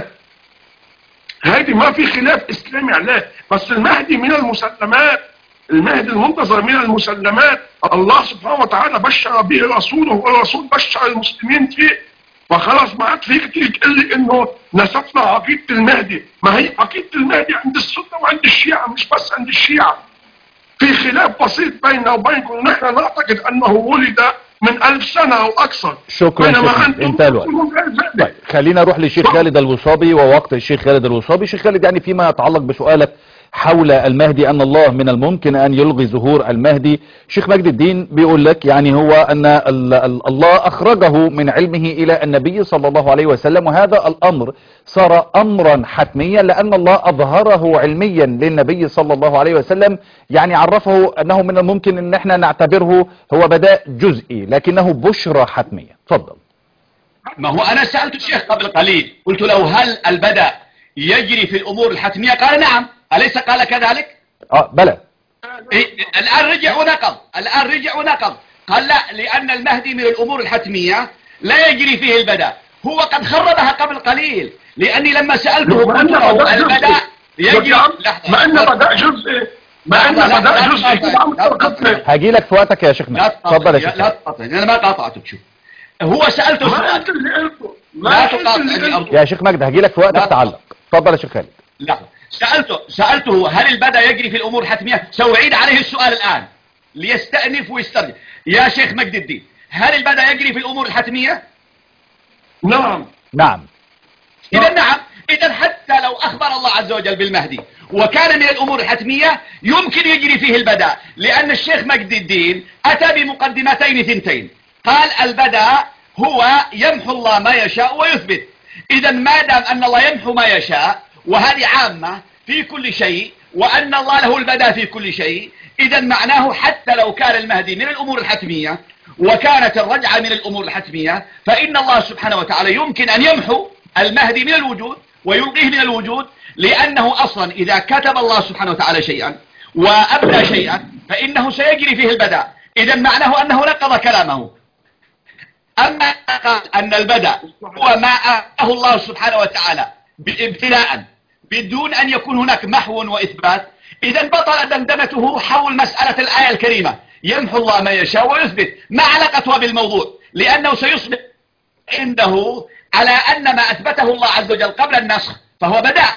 Speaker 3: هيدي ما في خلاف اسلامي عليه. بس المهدي من المسلمات، المهدي المنتظر من المسلمات، الله سبحانه وتعالى بشر به رسوله والرسول بشر المسلمين فيه. فخلاص ما عاد فيك تيجي تقول لي انه نسفنا عقيدة المهدي. ما هي عقيدة المهدي عند السنة وعند الشيعة، مش بس عند الشيعة. في خلاف بسيط بيننا وبينكم، نحن نعتقد انه ولد من ألف سنة أو أكثر.
Speaker 1: شكرا شكرا انتهى الوقت. طيب خلينا نروح للشيخ خالد الوصابي ووقت الشيخ خالد الوصابي. شيخ خالد، يعني فيما يتعلق بسؤالك حول المهدي أن الله من الممكن أن يلغي ظهور المهدي، شيخ مجد الدين بيقول لك يعني هو أن الله أخرجه من علمه إلى النبي صلى الله عليه وسلم، وهذا الأمر صار أمرا حتميا لأن الله أظهره علميا للنبي صلى الله عليه وسلم، يعني عرفه أنه من الممكن أن احنا نعتبره هو بداء جزئي لكنه بشرى حتمية. تفضل.
Speaker 2: ما هو أنا سألت الشيخ قبل قليل قلت له هل البدء يجري في الأمور الحتمية؟ قال نعم. أليس قال كذلك؟
Speaker 1: اه بلى.
Speaker 2: إيه الآن رجع ونقض الآن رجع ونقض قال لا، لأن المهدي من الأمور الحتمية لا يجري فيه البدء. هو قد خربها قبل قليل، لأني لما سألته قلت له البدء يجري.
Speaker 3: ما أنه بدأ جزء ما أنه بدأ جزء.
Speaker 1: هاجي لك في وقتك يا شيخ مجد. تفضل يا شيخ.
Speaker 2: لا تقاطعني، أنا ما قاطعتك. شوف هو سألته سؤال. لا تقاطعني
Speaker 1: يا شيخ مجد، هاجي لك في وقتك تعلق. تفضل يا شيخ خالد.
Speaker 2: لا سألته سألته هل البدء يجري في الأمور الحتمية؟ سأعيد عليه السؤال الآن ليستأنف ويسترجع. يا شيخ مجد الدين، هل البدء يجري في الأمور الحتمية؟
Speaker 3: نعم
Speaker 1: نعم.
Speaker 2: إذا نعم. إذا حتى لو أخبر الله عز وجل بالمهدي وكان من الأمور الحتمية يمكن يجري فيه البدء، لأن الشيخ مجد الدين أتى بمقدمتين ثنتين. قال البدء هو يمحو الله ما يشاء ويثبت. إذا ما دام أن الله يمحو ما يشاء وهذه عامة في كل شيء، وأن الله له البدء في كل شيء، إذا معناه حتى لو كان المهدي من الأمور الحتمية وكانت الرجعة من الأمور الحتمية، فإن الله سبحانه وتعالى يمكن أن يمحو المهدي من الوجود ويلقيه من الوجود، لأنه أصلا إذا كتب الله سبحانه وتعالى شيئا وأبدى شيئا فإنه سيجري فيه البدء. إذا معناه أنه نقض كلامه. أما قال أن البدء هو ما أعطاه الله سبحانه وتعالى ابتلاء بدون أن يكون هناك محو وإثبات، إذا بطل دندنته حول مسألة الآية الكريمة يمحو الله ما يشاء ويثبت. ما علاقتها بالموضوع؟ لأنه سيصبح عنده على أن ما أثبته الله عز وجل قبل النسخ فهو بدء،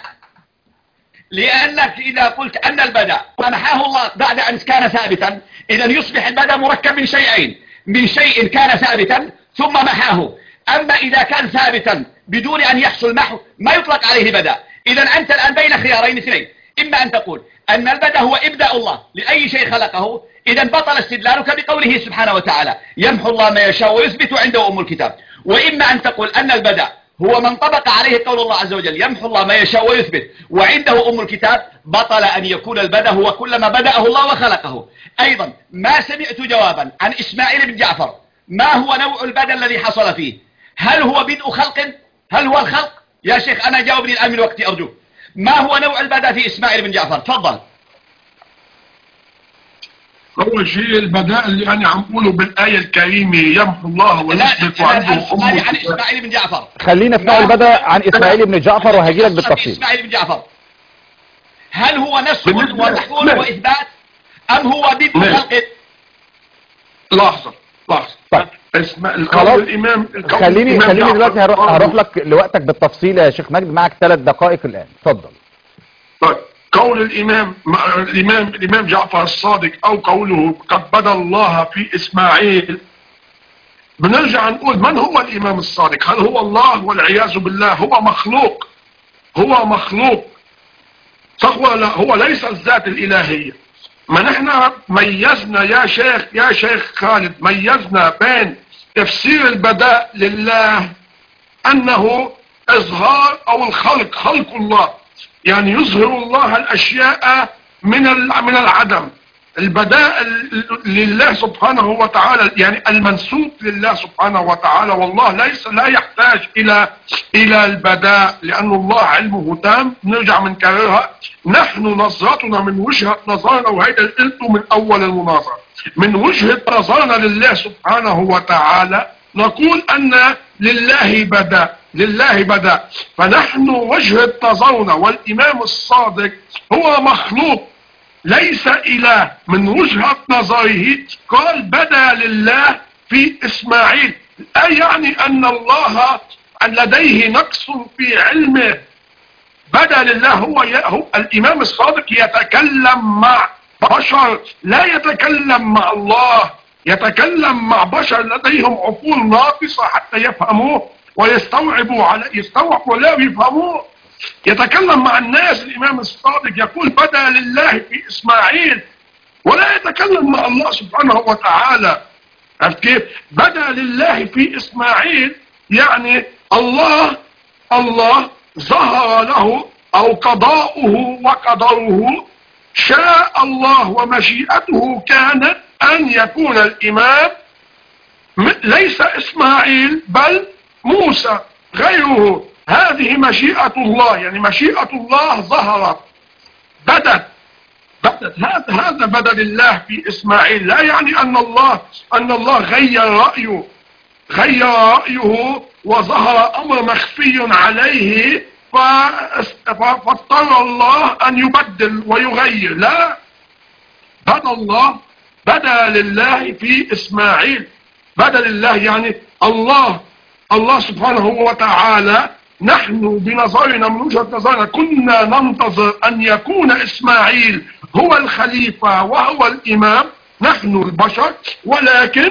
Speaker 2: لأنك إذا قلت أن البدء ومحاه الله بعد أن كان ثابتا، إذا يصبح البدء مركب من شيئين، من شيء كان ثابتا ثم محاه. أما إذا كان ثابتا بدون أن يحصل محو ما يطلق عليه بدء. إذا أنت الآن بين خيارين اثنين، إما أن تقول أن البدء هو إبداء الله لأي شيء خلقه، إذا بطل استدلالك بقوله سبحانه وتعالى يمحو الله ما يشاء ويثبت عنده أم الكتاب، وإما أن تقول أن البدء هو من طبق عليه قول الله عز وجل يمحو الله ما يشاء ويثبت وعنده أم الكتاب، بطل أن يكون البدء هو كل ما بدأه الله وخلقه. أيضا ما سمعت جوابا عن إسماعيل بن جعفر ما هو نوع البدء الذي حصل فيه؟ هل هو بدء خلق؟ هل هو الخلق؟ يا شيخ أنا جاوبني الآن من وقتي أرجوك. ما هو نوع البدء في إسماعيل بن جعفر؟ تفضل.
Speaker 3: أول شيء البداء اللي أنا عم أقوله بالآية الكريمة يمحو الله ويثبت وعنده
Speaker 2: السؤال عن إسماعيل بن جعفر.
Speaker 1: خلينا في نوع البدء عن إسماعيل بن جعفر وهجي لك بالتفصيل.
Speaker 2: إسماعيل بن جعفر هل هو نسخ وتحويل وإثبات أم هو بدء خلق؟
Speaker 3: لحظة لحظة
Speaker 1: طيب
Speaker 3: اسمع القول الإمام القول
Speaker 1: خليني
Speaker 3: الإمام
Speaker 1: خليني دلوقتي هروح,
Speaker 3: جعفر.
Speaker 1: هروح لك لوقتك بالتفصيل يا شيخ مجد، معك ثلاث دقائق الآن، اتفضل.
Speaker 3: طيب قول الإمام الإمام الإمام جعفر الصادق أو قوله قد بدا الله في إسماعيل، بنرجع نقول من هو الإمام الصادق؟ هل هو الله؟ والعياذ بالله هو مخلوق، هو مخلوق صح ولا لا؟ هو ليس الذات الإلهية. ما نحن ميزنا يا شيخ يا شيخ خالد ميزنا بين تفسير البداء لله أنه إظهار أو الخلق، خلق الله، يعني يظهر الله الأشياء من من العدم. البداء لله سبحانه وتعالى يعني المنسوب لله سبحانه وتعالى، والله ليس لا يحتاج إلى إلى البداء لأن الله علمه تام. نرجع منكررها، نحن نظرتنا من وجهة نظرنا، وهيدا اللي قلته من أول المناظرة، من وجهة نظرنا لله سبحانه وتعالى نقول أن لله بداء، لله بداء. فنحن وجهة نظرنا والإمام الصادق هو مخلوق ليس إله. من وجهة نظره قال بدا لله في إسماعيل، لا يعني أن الله لديه نقص في علمه. بدا لله هو, هو الإمام الصادق يتكلم مع بشر، لا يتكلم مع الله، يتكلم مع بشر لديهم عقول ناقصة حتى يفهموه ويستوعبوا على يستوعبوا ولا يفهموه. يتكلم مع الناس الإمام الصادق يقول بدا لله في إسماعيل، ولا يتكلم مع الله سبحانه وتعالى. عرفت كيف؟ بدا لله في إسماعيل يعني الله الله ظهر له أو قضاؤه وقدره، شاء الله ومشيئته كانت أن يكون الإمام ليس إسماعيل بل موسى غيره. هذه مشيئة الله، يعني مشيئة الله ظهرت بدت بدت هذا هذا بدا لله في إسماعيل. لا يعني أن الله أن الله غير رأيه غير رأيه وظهر أمر مخفي عليه فاضطر الله أن يبدل ويغير. لا، بدا الله بدا لله في إسماعيل. بدا لله يعني الله الله سبحانه وتعالى. نحن بنظرنا من وجهة نظرنا كنا ننتظر أن يكون إسماعيل هو الخليفة وهو الإمام، نحن البشر، ولكن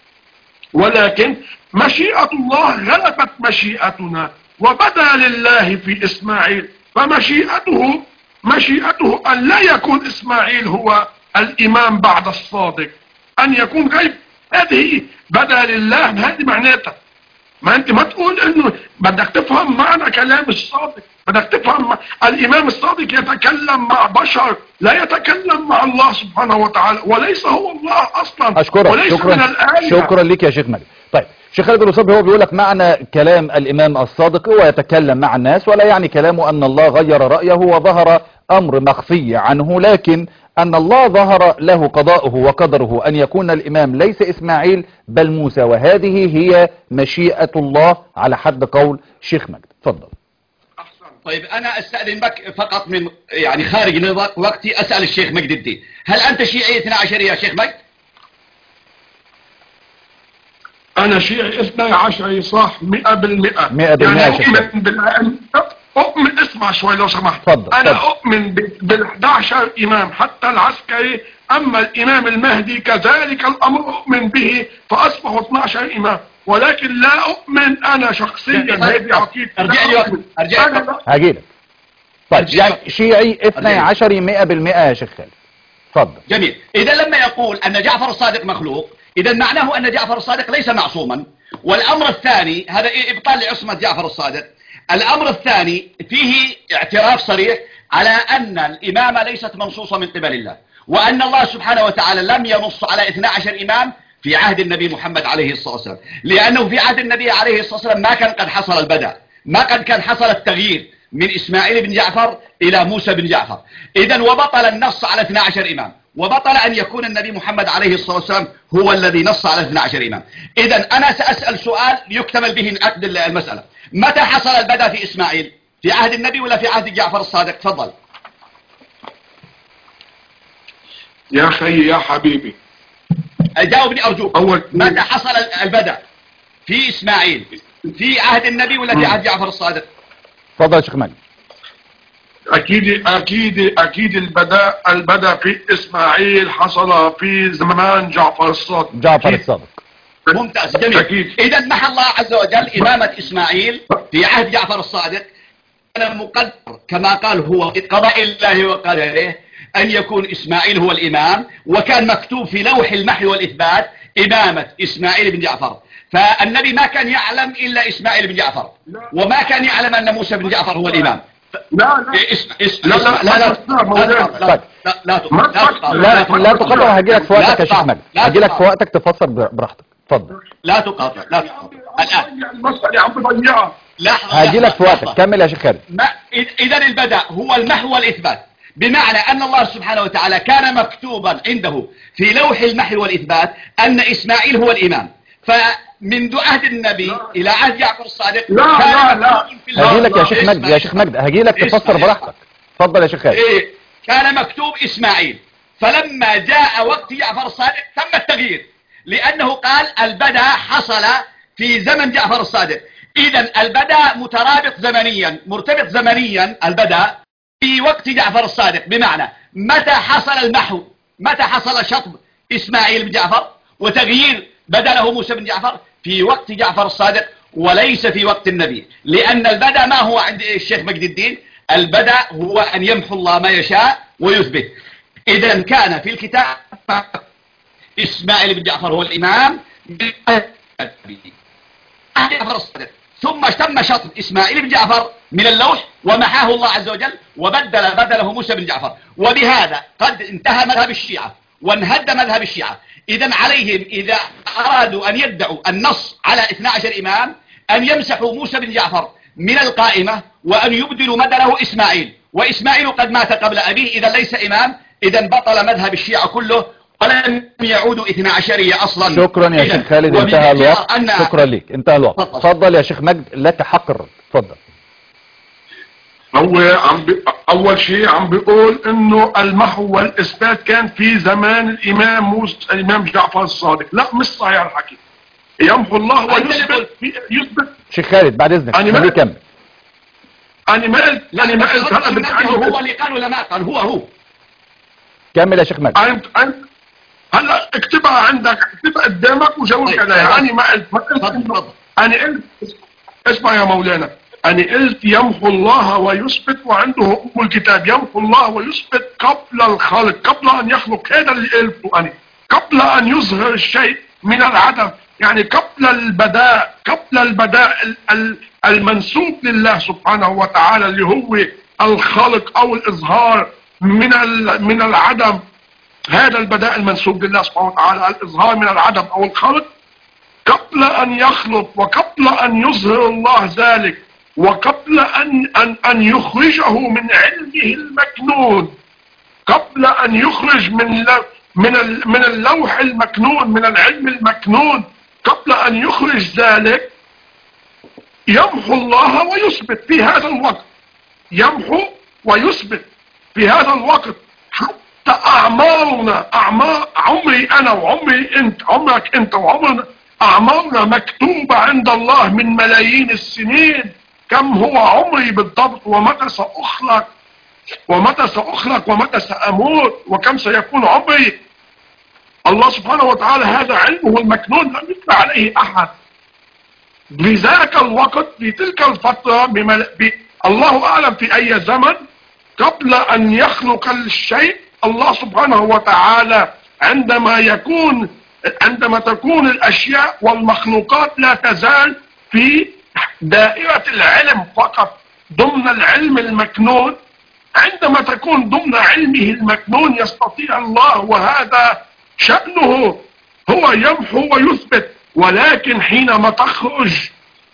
Speaker 3: ولكن مشيئة الله غلبت مشيئتنا وبدا لله في إسماعيل. فمشيئته مشيئته أن لا يكون إسماعيل هو الإمام بعد الصادق، أن يكون غيب. هذه بدا لله، هذه معناتها. ما انت ما تقول انه بدك تفهم معنى كلام الصادق، بدك تفهم الامام الصادق يتكلم مع بشر لا يتكلم مع الله سبحانه وتعالى، وليس هو الله اصلا.
Speaker 1: اشكرك،
Speaker 3: وليس
Speaker 1: شكرا
Speaker 3: من الآلهة.
Speaker 1: شكرا لك يا شيخ مجد. طيب شيخ خالد الأصابي هو بيقول لك معنى كلام الامام الصادق هو يتكلم مع الناس، ولا يعني كلامه ان الله غير رأيه وظهر امر مخفي عنه، لكن أن الله ظهر له قضاؤه وقدره أن يكون الإمام ليس إسماعيل بل موسى، وهذه هي مشيئة الله على حد قول شيخ مجد. تفضل.
Speaker 2: طيب أنا أستأذن بك فقط من يعني خارج نطاق وقتي أسأل الشيخ مجد الدين، هل أنت شيعي اثنا عشر يا شيخ مجد؟
Speaker 3: أنا شيعي اثنا عشر صح مئة بالمئة.
Speaker 1: مئة بالمئة
Speaker 3: يعني
Speaker 1: شيخ.
Speaker 3: أؤمن بالعلم، أؤمن اسمع شوي لو سمحت.
Speaker 1: فضل.
Speaker 3: أنا
Speaker 1: فضل.
Speaker 3: أؤمن بال احد عشر إمام حتى العسكري، أما الإمام المهدي كذلك الأمر أؤمن به فأصبحوا اثنا عشر إمام، ولكن لا أؤمن أنا شخصيا. هذه عقيدتي.
Speaker 2: أرجع لي وقت أرجع لي وقت
Speaker 1: هجيلك. طيب يعني شيعي اثني عشر مئة بالمئة يا شيخ خالد. تفضل.
Speaker 2: جميل. إذا لما يقول أن جعفر الصادق مخلوق، إذا معناه أن جعفر الصادق ليس معصوما. والأمر الثاني هذا إبطال لعصمة جعفر الصادق. الأمر الثاني فيه اعتراف صريح على أن الإمامة ليست منصوصة من قبل الله، وأن الله سبحانه وتعالى لم ينص على اثنا عشر إمام في عهد النبي محمد عليه الصلاة والسلام، لأنه في عهد النبي عليه الصلاة والسلام ما كان قد حصل البدء، ما قد كان حصل التغيير من إسماعيل بن جعفر إلى موسى بن جعفر. إذن وبطل النص على اثنا عشر إمام، وبطل أن يكون النبي محمد عليه الصلاة والسلام هو الذي نص على اثني عشر إمام. إذا أنا سأسأل سؤال يكتمل به عقد المسألة. متى حصل البدء في إسماعيل؟ في عهد النبي ولا في عهد جعفر الصادق؟ تفضل.
Speaker 3: يا خي يا حبيبي
Speaker 2: جاوبني أرجوك.
Speaker 3: أول
Speaker 2: متى حصل البدء في إسماعيل؟ في عهد النبي ولا في عهد جعفر الصادق؟
Speaker 1: تفضل يا شيخ مجدي.
Speaker 3: أكيد أكيد أكيد البداء البداء في إسماعيل حصل في زمان جعفر الصادق.
Speaker 1: جعفر الصادق.
Speaker 2: ممتاز جميل.
Speaker 3: أكيد.
Speaker 2: إذا محى الله عز وجل إمامة إسماعيل في عهد جعفر الصادق. أنا مقدر كما قال هو في قضاء الله وقدره أن يكون إسماعيل هو الإمام، وكان مكتوب في لوح المحي والإثبات إمامة إسماعيل بن جعفر. فالنبي ما كان يعلم إلا إسماعيل بن جعفر، وما كان يعلم أن موسى بن جعفر هو الإمام.
Speaker 3: لا لا
Speaker 2: اسمع اسمع
Speaker 3: لا لا
Speaker 2: لا لا لا
Speaker 1: لا لا تقاطع. هاجي لك في وقتك يا شيخ مجدي، هاجي لك في وقتك تفسر براحتك. اتفضل.
Speaker 2: لا تقاطع لا تقاطع الآن.
Speaker 3: المسألة عم بضيعها.
Speaker 1: هاجي لك في وقتك. كمل يا شيخ خالد.
Speaker 2: إذا البدء هو المحو والإثبات، بمعنى أن الله سبحانه وتعالى كان مكتوبا عنده في لوح المحي والإثبات أن إسماعيل هو الإمام. فمنذ عهد النبي إلى عهد جعفر الصادق
Speaker 3: لا لا لا
Speaker 1: هاجي لك يا شيخ مجدي يا شيخ مجدي هاجي لك تفسر براحتك. اتفضل يا شيخ خالد.
Speaker 2: إيه كان مكتوب إسماعيل، فلما جاء وقت جعفر الصادق تم التغيير، لأنه قال البدء حصل في زمن جعفر الصادق. إذا البدء مترابط زمنيا، مرتبط زمنيا البدء في وقت جعفر الصادق. بمعنى متى حصل المحو؟ متى حصل شطب إسماعيل بن جعفر وتغيير بدله موسى بن جعفر؟ في وقت جعفر الصادق وليس في وقت النبي. لأن البدء ما هو عند الشيخ مجد الدين؟ البدء هو أن يمحو الله ما يشاء ويثبت. إذا كان في الكتاب إسماعيل بن جعفر هو الإمام جعفر الصادق، ثم تم شطب إسماعيل بن جعفر من اللوح ومحاه الله عز وجل وبدل بدله موسى بن جعفر. وبهذا قد انتهى مذهب الشيعة وانهد مذهب الشيعة. إذا عليهم إذا أرادوا أن يدعوا النص على اثني عشر إمام أن يمسحوا موسى بن جعفر من القائمة وأن يبدلوا بدله إسماعيل، وإسماعيل قد مات قبل أبيه إذا ليس إمام. إذا بطل مذهب الشيعة كله ولم يعودوا اثنا عشرية أصلا.
Speaker 1: شكرا يا شيخ خالد، انتهى الوقت. شكرا لك، انتهى الوقت. تفضل يا شيخ مجد، لك حق الرد. تفضل.
Speaker 3: هو عم بي... اول شيء عم بيقول انه المحو والاثبات كان في زمان الامام موسى الامام جعفر الصادق. لا مش صحيح الحكي. يمحو الله ويثبت يثبت.
Speaker 1: شيخ خالد بعد اذنك خليه يكمل.
Speaker 3: انا ما قلت انا ما قلت هلا بدي
Speaker 2: هو اللي قال ولا ما قال؟ هو هو
Speaker 1: كمل يا شيخ مجد.
Speaker 3: انت انت هلا اكتبها عندك، اكتبها قدامك وجاوب عليها. انا ما قلت ما قلت انا قلت اسمع يا مولانا، أنا قلت يمحو الله ويثبت وعنده أم الكتاب. يمحو الله ويثبت قبل الخلق، قبل أن يخلق. هذا اللي قلته أنا، قبل أن يظهر الشيء من العدم، يعني قبل البداء، قبل البداء المنسوب لله سبحانه وتعالى اللي هو الخلق أو الإظهار من من العدم. هذا البداء المنسوب لله سبحانه وتعالى، الإظهار من العدم أو الخلق، قبل أن يخلق وقبل أن يظهر الله ذلك وقبل أن, أن, أن يخرجه من علمه المكنون، قبل أن يخرج من من من اللوح المكنون، من العلم المكنون، قبل أن يخرج ذلك يمحو الله ويثبت في هذا الوقت. يمحو ويثبت في هذا الوقت. حتى أعمارنا، أعمار عمري أنا وعمري أنت، عمرك أنت وعمرنا، أعمارنا مكتوبة عند الله من ملايين السنين. كم هو عمري بالضبط، ومتى سأخلق ومتى سأخلق ومتى سأموت، وكم سيكون عمري. الله سبحانه وتعالى هذا علمه المكنون لم يطلع عليه أحد. بذاك الوقت في تلك الفترة بمل... ب... الله أعلم في أي زمن، قبل أن يخلق الشيء الله سبحانه وتعالى عندما يكون عندما تكون الأشياء والمخلوقات لا تزال في دائرة العلم فقط، ضمن العلم المكنون. عندما تكون ضمن علمه المكنون يستطيع الله، وهذا شأنه، هو يمحو ويثبت. ولكن حينما تخرج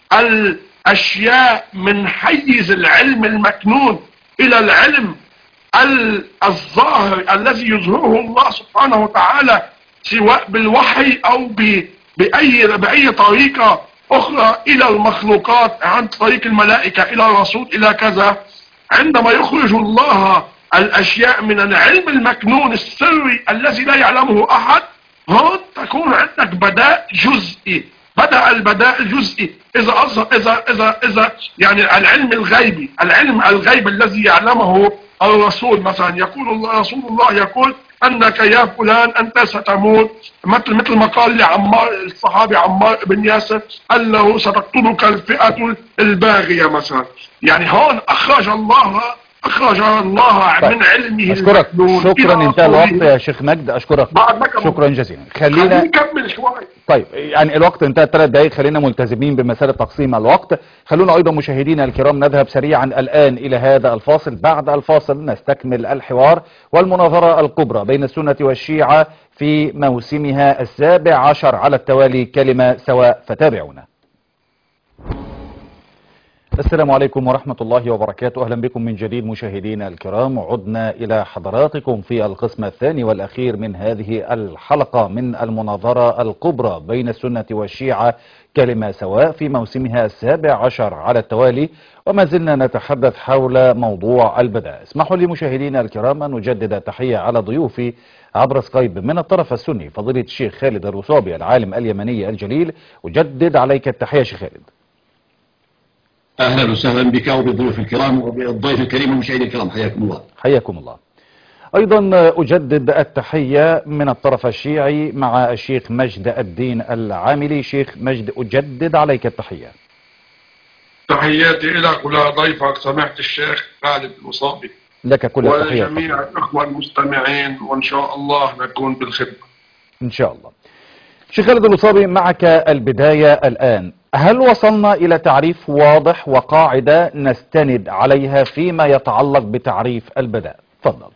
Speaker 3: الأشياء من حيز العلم المكنون إلى العلم الظاهر الذي يظهره الله سبحانه وتعالى سواء بالوحي او بأي, بأي طريقة اخرى الى المخلوقات عن طريق الملائكة الى الرسول الى كذا، عندما يخرج الله الاشياء من العلم المكنون السري الذي لا يعلمه احد، هون تكون عندك بداء جزئي. بدأ البداء الجزئي اذا اذا اذا اذا, إذا يعني العلم الغيبي، العلم الغيب الذي يعلمه الرسول، مثلا يقول الله رسول الله يقول انك يا فلان انت ستموت، مثل مثل ما قال لعمار الصحابي عمار بن ياسر قال له ستقتلك الفئة الباغية مثلا. يعني هون اخرج الله اخرج الله طيب. من علمه.
Speaker 1: اشكرك، شكرا، انتهى الوقت يا شيخ مجد، اشكرك شكرا جزيلا. خلينا
Speaker 3: نكمل شوي.
Speaker 1: طيب يعني الوقت انتهى ثلاث دقائق، خلينا ملتزمين بمسألة تقسيم الوقت. خلونا ايضا مشاهدينا الكرام نذهب سريعا الان الى هذا الفاصل، بعد الفاصل نستكمل الحوار والمناظرة الكبرى بين السنة والشيعة في موسمها السابع عشر على التوالي، كلمة سواء، فتابعونا. السلام عليكم ورحمة الله وبركاته، أهلا بكم من جديد مشاهدينا الكرام. عدنا إلى حضراتكم في القسم الثاني والأخير من هذه الحلقة من المناظرة الكبرى بين السنة والشيعة، كلمة سواء، في موسمها السابع عشر على التوالي، وما زلنا نتحدث حول موضوع البداء. اسمحوا لي مشاهدينا الكرام أن نجدد التحية على ضيوفي عبر سكايب من الطرف السني فضيلة الشيخ خالد الرصابي العالم اليمني الجليل. أجدد عليك التحية شيخ خالد.
Speaker 2: اهلا وسهلا بك وبالضيوف الكرام وبالضيف الكريم والمشاهدين الكرام، حياكم الله.
Speaker 1: حياكم الله. ايضا اجدد التحية من الطرف الشيعي مع الشيخ مجد الدين العاملي. شيخ مجد اجدد عليك التحية.
Speaker 3: تحياتي لك ولضيفك سماحة الشيخ خالد الرصابي،
Speaker 1: لك كل التحية
Speaker 3: ولجميع الاخوة المستمعين، وان شاء الله نكون بالخدمة
Speaker 1: ان شاء الله. شيخ خالد الرصابي، معك البداية الآن. هل وصلنا إلى تعريف واضح وقاعدة نستند عليها فيما يتعلق بتعريف البداء؟ تفضل.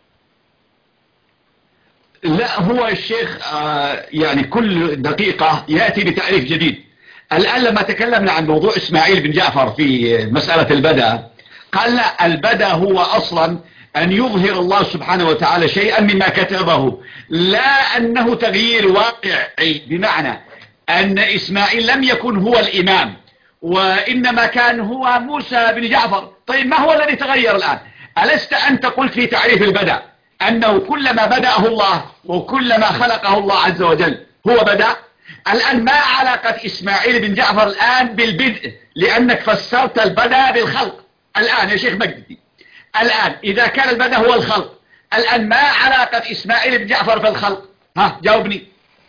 Speaker 2: لا، هو الشيخ آه يعني كل دقيقة يأتي بتعريف جديد. الآن لما تكلمنا عن موضوع إسماعيل بن جعفر في مسألة البداء، قال لا، البداء هو أصلا أن يظهر الله سبحانه وتعالى شيئا مما كتبه، لا أنه تغيير واقعي، بمعنى أن إسماعيل لم يكن هو الإمام وإنما كان هو موسى بن جعفر. طيب ما هو الذي تغير الآن؟ ألست أنت قلت في تعريف البدء أنه كلما بدأه الله وكلما خلقه الله عز وجل هو بدأ؟ الآن ما علاقة إسماعيل بن جعفر الآن بالبدء؟ لأنك فسرت البدء بالخلق. الآن يا شيخ مجدي، الآن إذا كان البدء هو الخلق، الآن ما علاقة إسماعيل بن جعفر في الخلق؟ ها جاوبني.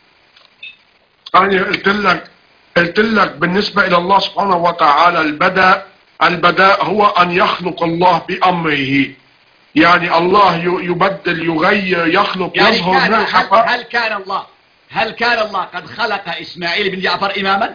Speaker 3: أنا قلت لك قلت لك بالنسبة إلى الله سبحانه وتعالى البدء البداء هو أن يخلق الله بأمره، يعني الله يبدل يغير يخلق
Speaker 2: يعني
Speaker 3: يظهر
Speaker 2: كان
Speaker 3: من
Speaker 2: هل, هل كان الله هل كان الله قد خلق إسماعيل بن جعفر إماما؟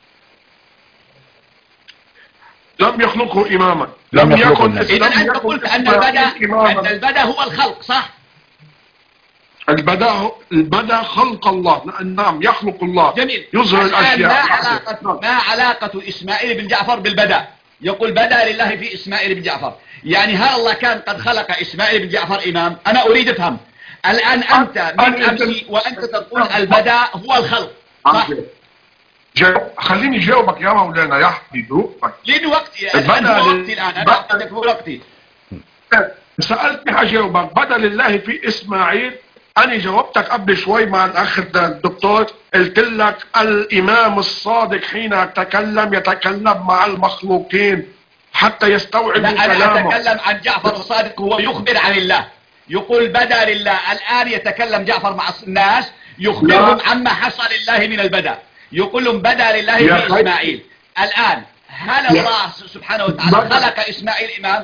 Speaker 3: لم يخلقه إماما،
Speaker 1: لم,
Speaker 3: لم
Speaker 1: يكن.
Speaker 2: إذا أنت قلت أن البدء أن البدء هو الخلق، صح؟
Speaker 3: البدء البدء خلق الله، نعم يخلق الله.
Speaker 2: جميل.
Speaker 3: يظهر الأشياء.
Speaker 2: ما علاقة ما علاقة إسماعيل بن جعفر بالبدء؟ يقول بدأ لله في إسماعيل بن جعفر، يعني هل الله كان قد خلق إسماعيل بن جعفر إمام؟ أنا أريد أفهم. الآن أنت من أمسي وأنت تقول البدء هو الخلق، صح؟
Speaker 3: خليني جاوبك يا مولانا يا حبيبي.
Speaker 2: لين وقتي الآن، هو وقتي الآن، أنا أعطيك وقتي.
Speaker 3: سألتني هجاوبك. بدأ لله في إسماعيل، أنا جاوبتك قبل شوي مع الأخ الدكتور، قلت لك الإمام الصادق حين يتكلم يتكلم مع المخلوقين حتى يستوعبوا كلامه.
Speaker 2: أنا أتكلم عن جعفر الصادق، هو يخبر عن الله، يقول بدأ لله. الآن يتكلم جعفر مع الناس يخبرهم عما حصل لله من البدء، يقول لهم بدأ لله في إسماعيل. الآن هل الله سبحانه وتعالى خلق إسماعيل إمام؟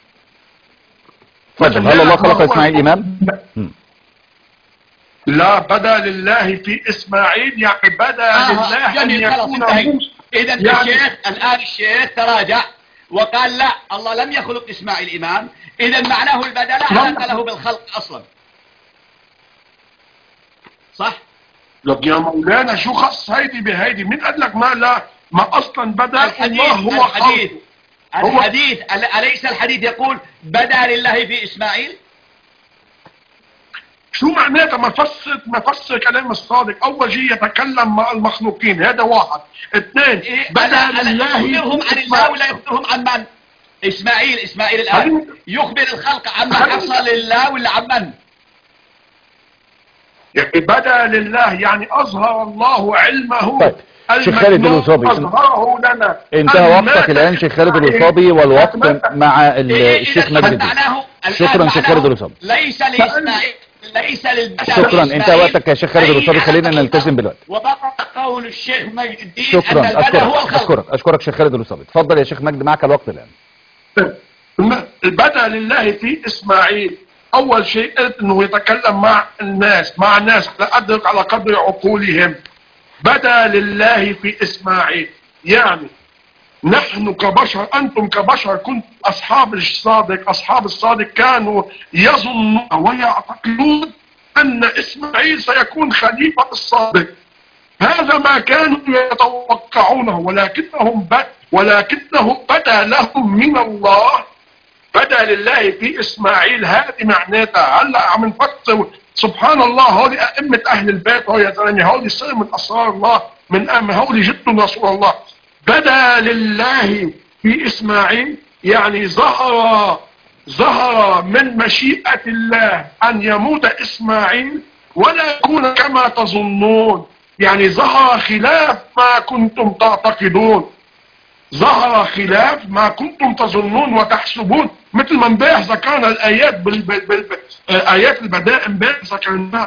Speaker 1: هل الله خلق إسماعيل إمام؟
Speaker 3: لا، بدأ لله في إسماعيل يعني بدأ
Speaker 2: آه
Speaker 3: لله أن يكون
Speaker 2: إذا يعني الشيخ الآن الشيخ تراجع وقال لا، الله لم يخلق إسماعيل إمام، إذا معناه البدء لا علاقة له بالخلق أصلا، صح؟
Speaker 3: لك يا مولانا شو خص هيدي بهيدي؟ من قال لك ما لا ما أصلا بدأ الله هو
Speaker 2: الحديث الحديث أليس الحديث يقول بدأ لله في إسماعيل؟
Speaker 3: شو معناتها ما فسر ما فسر كلام الصادق؟ اول شيء يتكلم مع المخلوقين، هذا واحد. اثنين،
Speaker 2: إيه
Speaker 3: بدأ
Speaker 2: لله يخبرهم عن الله ولا يخبرهم عن من؟ اسماعيل اسماعيل الان يخبر الخلق عما حصل لله ولا عن من؟
Speaker 3: يعني بدأ لله يعني اظهر الله علمه.
Speaker 1: طيب شيخ خالد الوصابي
Speaker 3: اظهره لنا.
Speaker 1: انتهى وقتك الان شيخ خالد الوصابي، والوقت مع الشيخ مجد. شكرا شيخ خالد الوصابي.
Speaker 2: ليس لاسماعيل ليس للبشر.
Speaker 1: شكرا انتهى وقتك يا شيخ خالد الوصابي، خلينا نلتزم بالوقت.
Speaker 2: وبقى قول الشيخ مجد الدين
Speaker 1: شكرا.
Speaker 2: ان البدء هو
Speaker 1: اشكرك
Speaker 2: الخلق.
Speaker 1: اشكرك اشكرك شيخ خالد الوصابي. اتفضل يا شيخ مجد، معك الوقت الان.
Speaker 3: بدأ لله في اسماعيل. اول شيء قلت انه يتكلم مع الناس مع الناس على قدر على قدر عقولهم. بدأ لله في اسماعيل يعني نحن كبشر، انتم كبشر كنت اصحاب الصادق اصحاب الصادق كانوا يظنون ويعتقدون ان اسماعيل سيكون خليفة الصادق. هذا ما كانوا يتوقعونه، ولكنهم ب... ولكنه بدا لهم من الله. بدا لله في اسماعيل. هذه معناتها هلا عم نفكر سبحان الله، هولي ائمه اهل البيت، هو يا زلمه هولي سر من اسرار الله، من أم هولي جد رسول الله. بدا لله في اسماعيل يعني ظهر ظهر من مشيئه الله ان يموت اسماعيل ولا يكون كما تظنون، يعني ظهر خلاف ما كنتم تعتقدون، ظهر خلاف ما كنتم تظنون وتحسبون. مثل ما امبارح ذكرنا الايات بال بال بال ايات البداء امبارح ذكرناها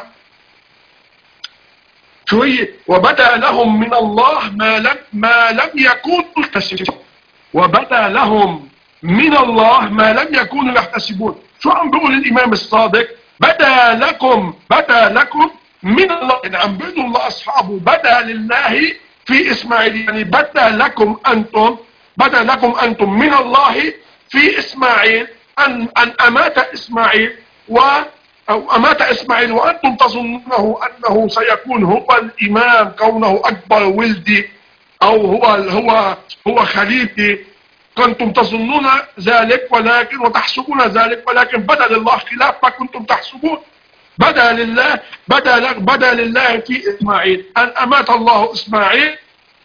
Speaker 3: شويه. وبدا لهم من الله ما لم ما لم يكونوا يحتسبون. وبدا لهم من الله ما لم يكونوا يحتسبون. شو عم بيقول الامام الصادق؟ بدا لكم بدا لكم من الله، يعني عم بيقولوا الله اصحابه بدا لله في اسماعيل، يعني بدا لكم انتم بدا لكم انتم من الله في اسماعيل ان ان امات اسماعيل و او امات اسماعيل وانتم تظنونه انه سيكون هو الامام كونه اكبر ولدي او هو هو هو خليفتي. كنتم تظنون ذلك ولكن وتحسبون ذلك، ولكن بدا لله خلاف ما كنتم تحسبون. بدا لله بدا بدا لله في اسماعيل ان امات الله اسماعيل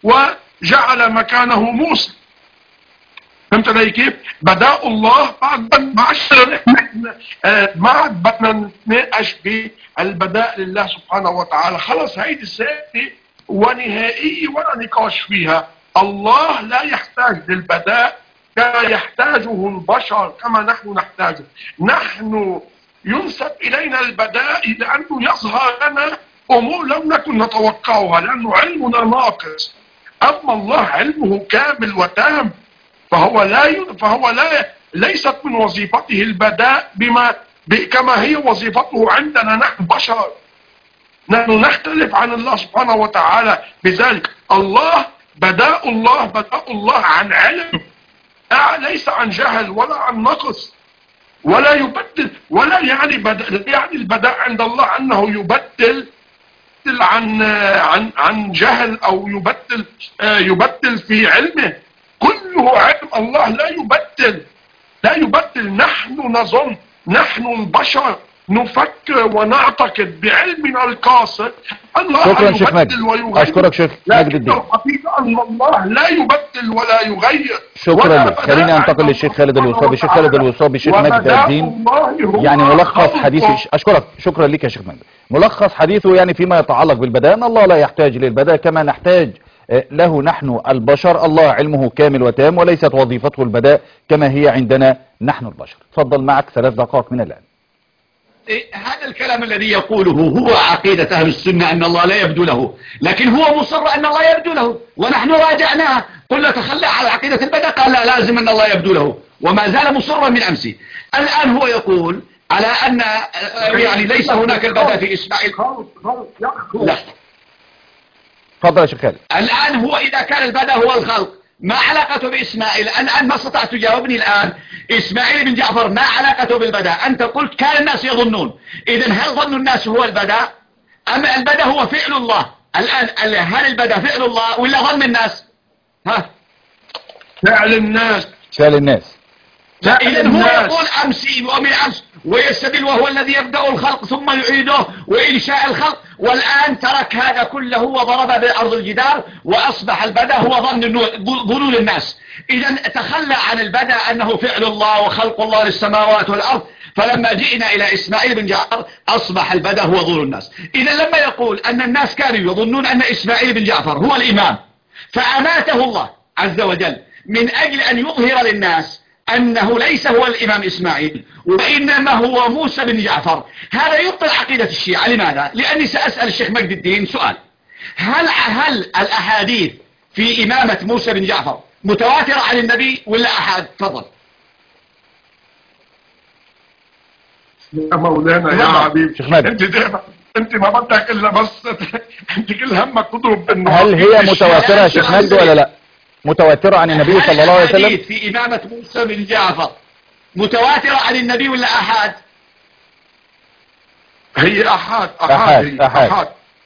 Speaker 3: وجعل مكانه موسى. فهمت علي كيف؟ بداء الله بعد ما عشر ما بدنا نتناقش بالبداء لله سبحانه وتعالى. خلص هيدي السياسة ونهائية ولا نقاش فيها. الله لا يحتاج للبداء كما يحتاجه البشر كما نحن نحتاجه. نحن ينسب إلينا البداء لأنه يظهر لنا أمور لم نكن نتوقعها، لأنه علمنا ناقص. أما الله علمه كامل وتام، فهو لا فهو لا ليست من وظيفته البداء بما كما هي وظيفته عندنا نحن بشر. نحن نختلف عن الله سبحانه وتعالى بذلك. الله بداء الله بداء الله عن علم، ليس عن جهل ولا عن نقص، ولا يبدل ولا يعني بدأ يعني البداء عند الله انه يبدل عن عن عن جهل او يبدل يبدل في علمه. كله علم الله، لا يبدل لا يبدل. نحن نظن، نحن البشر نفكر ونعتقد بعلمنا القاصر الله
Speaker 1: شكرا شيخ مجد. اشكرك شيخ مجد الدين.
Speaker 3: الحقيقة ان الله لا يبدل ولا يغير.
Speaker 1: شكرا لك. خلينا ننتقل للشيخ خالد الوصابي. شيخ خالد الوصابي شيخ مجد الدين يعني ملخص حديثه. اشكرك شكرا لك يا شيخ مجد. ملخص حديثه يعني فيما يتعلق بالبداء ان الله لا يحتاج للبداء كما نحتاج له نحن البشر. الله علمه كامل وتام وليست وظيفته البداء كما هي عندنا نحن البشر. تفضل معك ثلاث دقائق من الآن.
Speaker 2: إيه هذا الكلام الذي يقوله هو عقيدة أهل السنة أن الله لا يبدو له، لكن هو مصر أن الله يبدو له، ونحن راجعناه قلنا تخلى على عقيدة البدء، قال لا لازم أن الله يبدو له، وما زال مصرا من أمسي. الآن هو يقول على أن يعني ليس هناك البدء في إسماعيل. لا
Speaker 1: تفضل يا شيخ خالد.
Speaker 2: الآن هو إذا كان البدء هو الخلق، ما علاقته بإسماعيل؟ الآن ما استطعت تجاوبني الآن. إسماعيل بن جعفر ما علاقته بالبداء؟ أنت قلت كان الناس يظنون، إذن هل ظن الناس هو البداء أم البداء هو فعل الله؟ الآن هل البداء فعل الله ولا ظن الناس؟ ها
Speaker 3: فعل الناس.
Speaker 1: فعل الناس.
Speaker 2: إذا هو يقول أمسي ومن أمس ويستدل وهو الذي يبدأ الخلق ثم يعيده وإنشاء الخلق، والآن ترك هذا كله وضرب بأرض الجدار وأصبح البدء هو ظن ظنون الناس. إذا تخلى عن البدء أنه فعل الله وخلق الله للسماوات والأرض، فلما جئنا إلى إسماعيل بن جعفر أصبح البدء هو ظنون الناس. إذا لما يقول أن الناس كانوا يظنون أن إسماعيل بن جعفر هو الإمام فأماته الله عز وجل من أجل أن يظهر للناس أنه ليس هو الإمام إسماعيل وإنما هو موسى بن جعفر، هذا يبطل عقيدة الشيعة. لماذا؟ لأني سأسأل الشيخ مجد الدين سؤال: هل هل الأحاديث في إمامة موسى بن جعفر متواترة عن النبي ولا أحد؟ تفضل
Speaker 3: يا مولانا يا حبيبي، انت دائما انت ما بدك الا بس انت كل همك تضرب انه
Speaker 1: هل هي متواترة يا شيخ مجد ولا لا؟ متواترة عن النبي صلى الله عليه وسلم؟
Speaker 2: الحديث في إمامة موسى بن جعفر متواترة عن النبي ولا أحد؟
Speaker 3: هي أحد
Speaker 1: أحد
Speaker 3: أحد,
Speaker 1: أحد.
Speaker 3: أحد.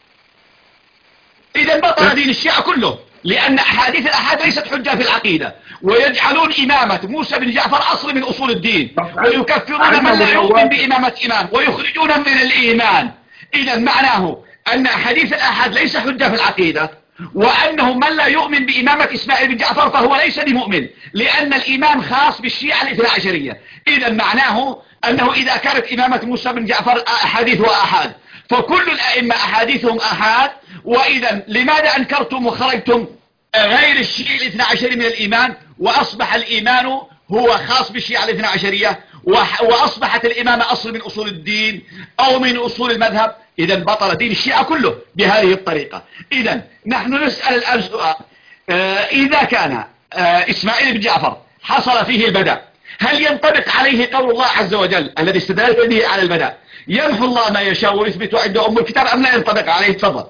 Speaker 2: إذا بطل دين الشيعة كله، لأن أحاديث الأحاد ليست حجة في العقيدة، ويجعلون إمامة موسى بن جعفر أصل من أصول الدين، ويكفرون من لا يؤمن بإمامة إمام ويخرجون من الإيمان. إذا معناه أن أحاديث الأحاد ليس حجة في العقيدة، وأنه من لا يؤمن بإمامة إسماعيل بن جعفر فهو ليس بمؤمن، لأن الإيمان خاص بالشيعة الاثنى عشرية. إذا معناه أنه إذا كانت إمامة موسى بن جعفر أحاديثها أحاد فكل الأئمة أحاديثهم أحاد. وإذا لماذا أنكرتم وخرجتم غير الشيعة الاثنى عشري من الإيمان، وأصبح الإيمان هو خاص بالشيعة الاثنى عشرية، وأصبحت الإمامة أصل من أصول الدين أو من أصول المذهب؟ إذا بطل دين الشيعة كله بهذه الطريقة. إذا نحن نسأل الآن سؤال: آه إذا كان آه إسماعيل بن جعفر حصل فيه البدء، هل ينطبق عليه قول الله عز وجل الذي استدل به على البدء: يمحو الله ما يشاء ويثبت عنده أم الكتاب، أم لا ينطبق عليه؟ تفضل.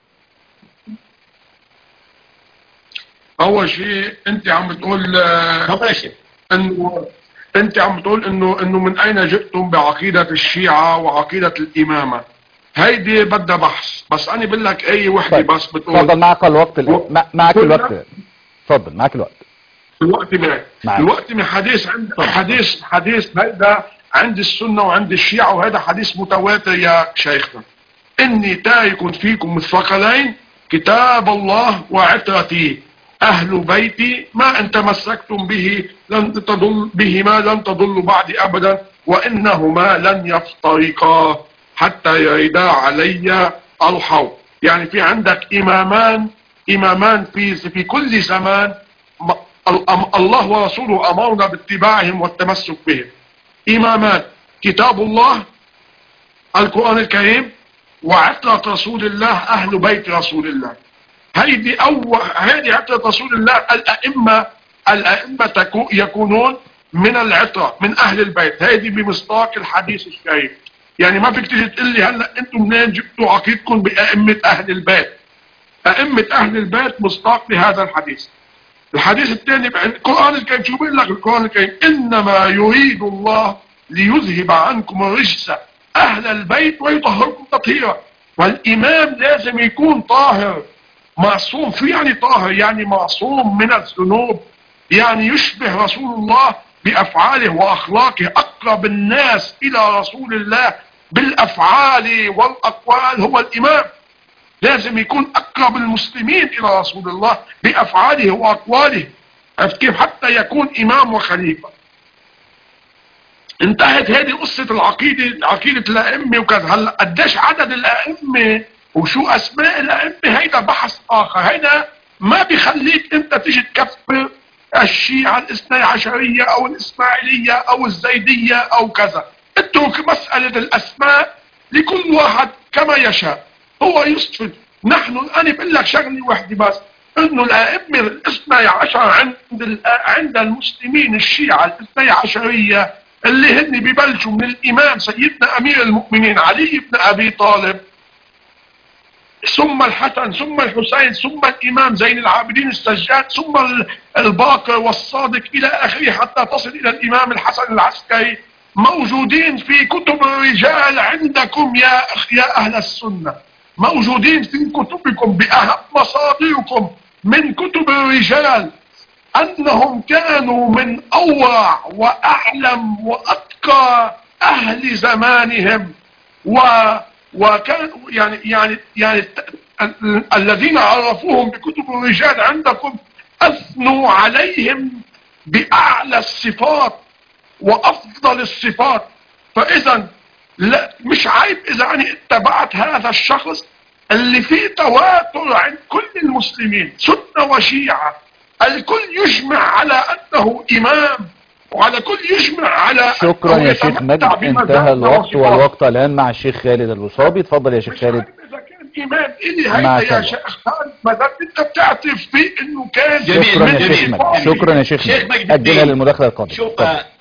Speaker 3: أول شيء أنت عم بتقول
Speaker 2: تفضل يا شيخ.
Speaker 3: إنه أنت عم بتقول إنه إنه من أين جئتم بعقيدة الشيعة وعقيدة الإمامة؟ هيدي بدها بحث، بس أنا بقول لك أي وحدة بس بتقول.
Speaker 1: تفضل معك الوقت و... معك الوقت تفضل معك الوقت.
Speaker 3: الوقت معك. الوقت من حديث عند حديث حديث هيدا عند السنة وعند الشيعة، وهذا حديث متواتر يا شيخنا: إني تارك فيكم الثقلين كتاب الله وعترتي أهل بيتي ما إن تمسكتم به لن تضل بهما لن تضلوا بعد أبدا وإنهما لن يفترقا حتى يردا علي الحوض. يعني في عندك إمامان إمامان في في كل زمان الله ورسوله أمرنا باتباعهم والتمسك بهم. إمامان كتاب الله القرآن الكريم وعترة رسول الله أهل بيت رسول الله. هيدي أول هيدي عترة رسول الله. الأئمة الأئمة يكونون من العترة من أهل البيت، هيدي بمصداق الحديث الشريف. يعني ما فيك تيجي تقول لي هلا أنتم منين جبتوا عقيدتكم بأئمة أهل البيت؟ أئمة أهل البيت مصداق لهذا الحديث. الحديث الثاني القرآن الكريم شو بيقول لك؟ القرآن الكريم: إنما يريد الله ليذهب عنكم الرجس أهل البيت ويطهركم تطهيرا. والإمام لازم يكون طاهر معصوم. في يعني طاهر يعني معصوم من الذنوب، يعني يشبه رسول الله بأفعاله وأخلاقه. أقرب الناس إلى رسول الله بالأفعال والأقوال هو الإمام. لازم يكون أقرب المسلمين إلى رسول الله بأفعاله وأقواله. عرفت كيف؟ حتى يكون إمام وخليفة. انتهت هذه قصة العقيدة، عقيدة الأئمة وكذا. هلا قديش عدد الأئمة وشو أسماء الأئمة هيدا بحث آخر. هيدا ما بيخليك أنت تيجي تكفر الشيعة الاثني عشرية أو الإسماعيلية أو الزيدية أو كذا. اترك مسألة الأسماء لكل واحد كما يشاء، هو يصفد. نحن أنا بقول لك شغلة واحدة بس، إنه الأئمة الاثني عشر عند عند المسلمين الشيعة الاثني عشرية اللي هن ببلشوا من الإمام سيدنا أمير المؤمنين علي بن أبي طالب، ثم الحسن، ثم الحسين، ثم الإمام زين العابدين السجاد، ثم الباقر والصادق إلى آخره حتى تصل إلى الإمام الحسن العسكري، موجودين في كتب الرجال عندكم يا يا أهل السنة، موجودين في كتبكم بأهم مصادركم من كتب الرجال. أنهم كانوا من أورع وأعلم وأتقى أهل زمانهم، و وكان يعني يعني يعني الذين عرفوهم بكتب الرجال عندكم أثنوا عليهم بأعلى الصفات وأفضل الصفات. فإذا لا مش عيب إذا أنا اتبعت هذا الشخص اللي فيه تواتر عند كل المسلمين سنة وشيعة، الكل يجمع على أنه إمام، وعلى كل يجمع على.
Speaker 1: شكرا يا شيخ مجد، انتهى الوقت والوقت الآن مع الشيخ خالد الوصابي. اتفضل يا شيخ خالد.
Speaker 3: إذا كان إمام إلي هيدا يا شيخ خالد، ما دام أنت بتعترف فيه إنه كان.
Speaker 1: شكرا يا شيخ مجد، شكرا يا شيخ مجد، أجلها للمداخلة القادمة.
Speaker 2: شوف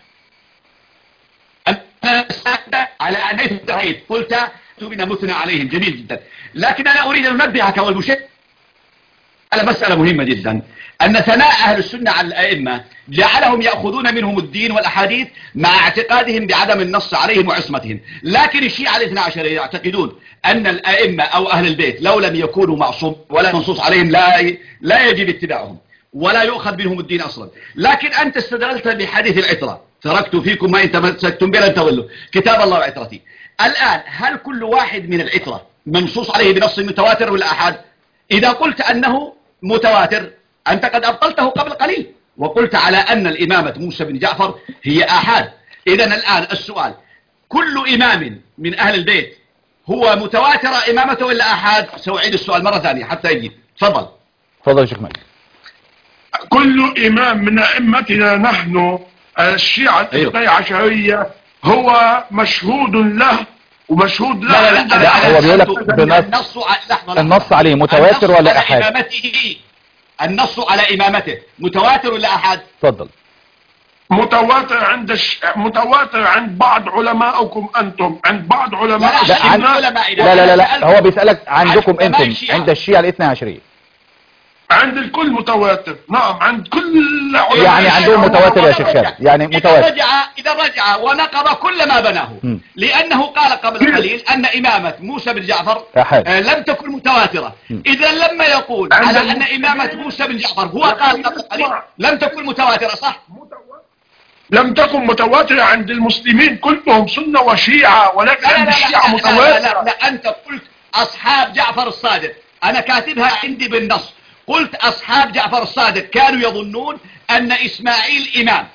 Speaker 2: على أن التوحيد قلت بنا مثنى عليهم جميل جدا، لكن أنا أريد أن أنبهك والمشاهد على مسألة مهمة جدا، أن ثناء أهل السنة على الأئمة جعلهم يأخذون منهم الدين والأحاديث مع اعتقادهم بعدم النص عليهم وعصمتهم. لكن الشيعة الاثنى عشر يعتقدون أن الأئمة أو أهل البيت لو لم يكونوا معصوم ولا منصوص عليهم لا لا يجب اتباعهم ولا يؤخذ منهم الدين أصلا. لكن أنت استدللت بحديث العترة، تركت فيكم ما إن تمسكتم به لن تضلوا، كتاب الله وعترتي. الآن هل كل واحد من العترة منصوص عليه بنص متواتر ولا أحد؟ إذا قلت أنه متواتر أنت قد أبطلته قبل قليل، وقلت على أن الإمامة موسى بن جعفر هي أحد. إذن الآن السؤال، كل إمام من أهل البيت هو متواتر إمامته ولا أحد؟ سأعيد السؤال مرة ثانية حتى يجي. تفضل.
Speaker 1: تفضل يا شيخ مجد.
Speaker 3: كل إمام من أئمتنا نحن الشيعة الاثني عشرية هو مشهود له ومشهود له.
Speaker 2: لا لا لا, لا
Speaker 1: هو بيقول لك
Speaker 2: النص
Speaker 1: النص عليه متواتر ولا أحد؟
Speaker 2: إمامته، النص على إمامته متواتر ولا أحد؟
Speaker 1: تفضل.
Speaker 3: متواتر عند الش... متواتر عند بعض علمائكم أنتم، عند بعض علماء
Speaker 1: لا عن... لا, لا لا لا هو بيسألك عندكم أنتم عند الشيعة الاثنى عشرية.
Speaker 3: عند الكل متواتر، نعم عند كل علماء.
Speaker 1: يعني عندهم متواتر يا شيخ خالد، يعني متواتر.
Speaker 2: إذا رجع إذا رجع ونقض كل ما بناه، م. لأنه قال قبل قليل أن إمامة موسى بن جعفر آه لم تكن متواترة. إذا لما يقول على أن إمامة موسى بن جعفر هو قال قبل قليل لم تكن متواترة، صح؟
Speaker 3: لم تكن متواترة عند المسلمين كلهم سنة وشيعة، ولكن عند الشيعة متواترة.
Speaker 2: لا, لا, لا, لا أنت قلت أصحاب جعفر الصادق، أنا كاتبها عندي بالنص، قلت أصحاب جعفر الصادق كانوا يظنون أن إسماعيل إمام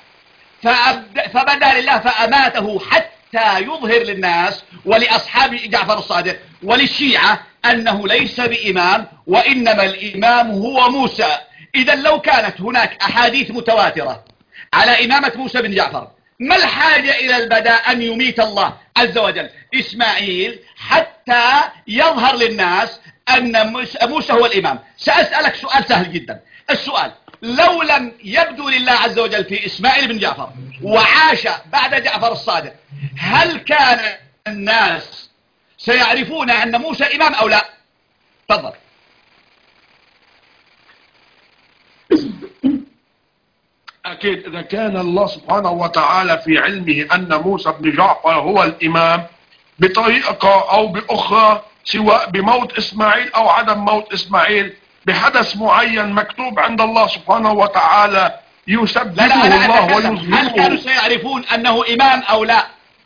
Speaker 2: فبدأ لله فأماته حتى يظهر للناس ولأصحاب جعفر الصادق وللشيعة أنه ليس بإمام وإنما الإمام هو موسى. إذا لو كانت هناك أحاديث متواترة على إمامة موسى بن جعفر، ما الحاجة إلى البداء أن يميت الله عز وجل إسماعيل حتى يظهر للناس أن موسى هو الإمام؟ سأسألك سؤال سهل جدا. السؤال، لو لم يبدو لله عز وجل في إسماعيل بن جعفر وعاش بعد جعفر الصادق، هل كان الناس سيعرفون أن موسى إمام أو لا؟ تفضل.
Speaker 3: أكيد إذا كان الله سبحانه وتعالى في علمه أن موسى بن جعفر هو الإمام بطريقة أو بأخرى، سواء بموت إسماعيل أو عدم موت إسماعيل، بحدث معين مكتوب عند الله سبحانه وتعالى يثبته الله ويظهره.
Speaker 2: هل كانوا سيعرفون أنه إمام أو لا؟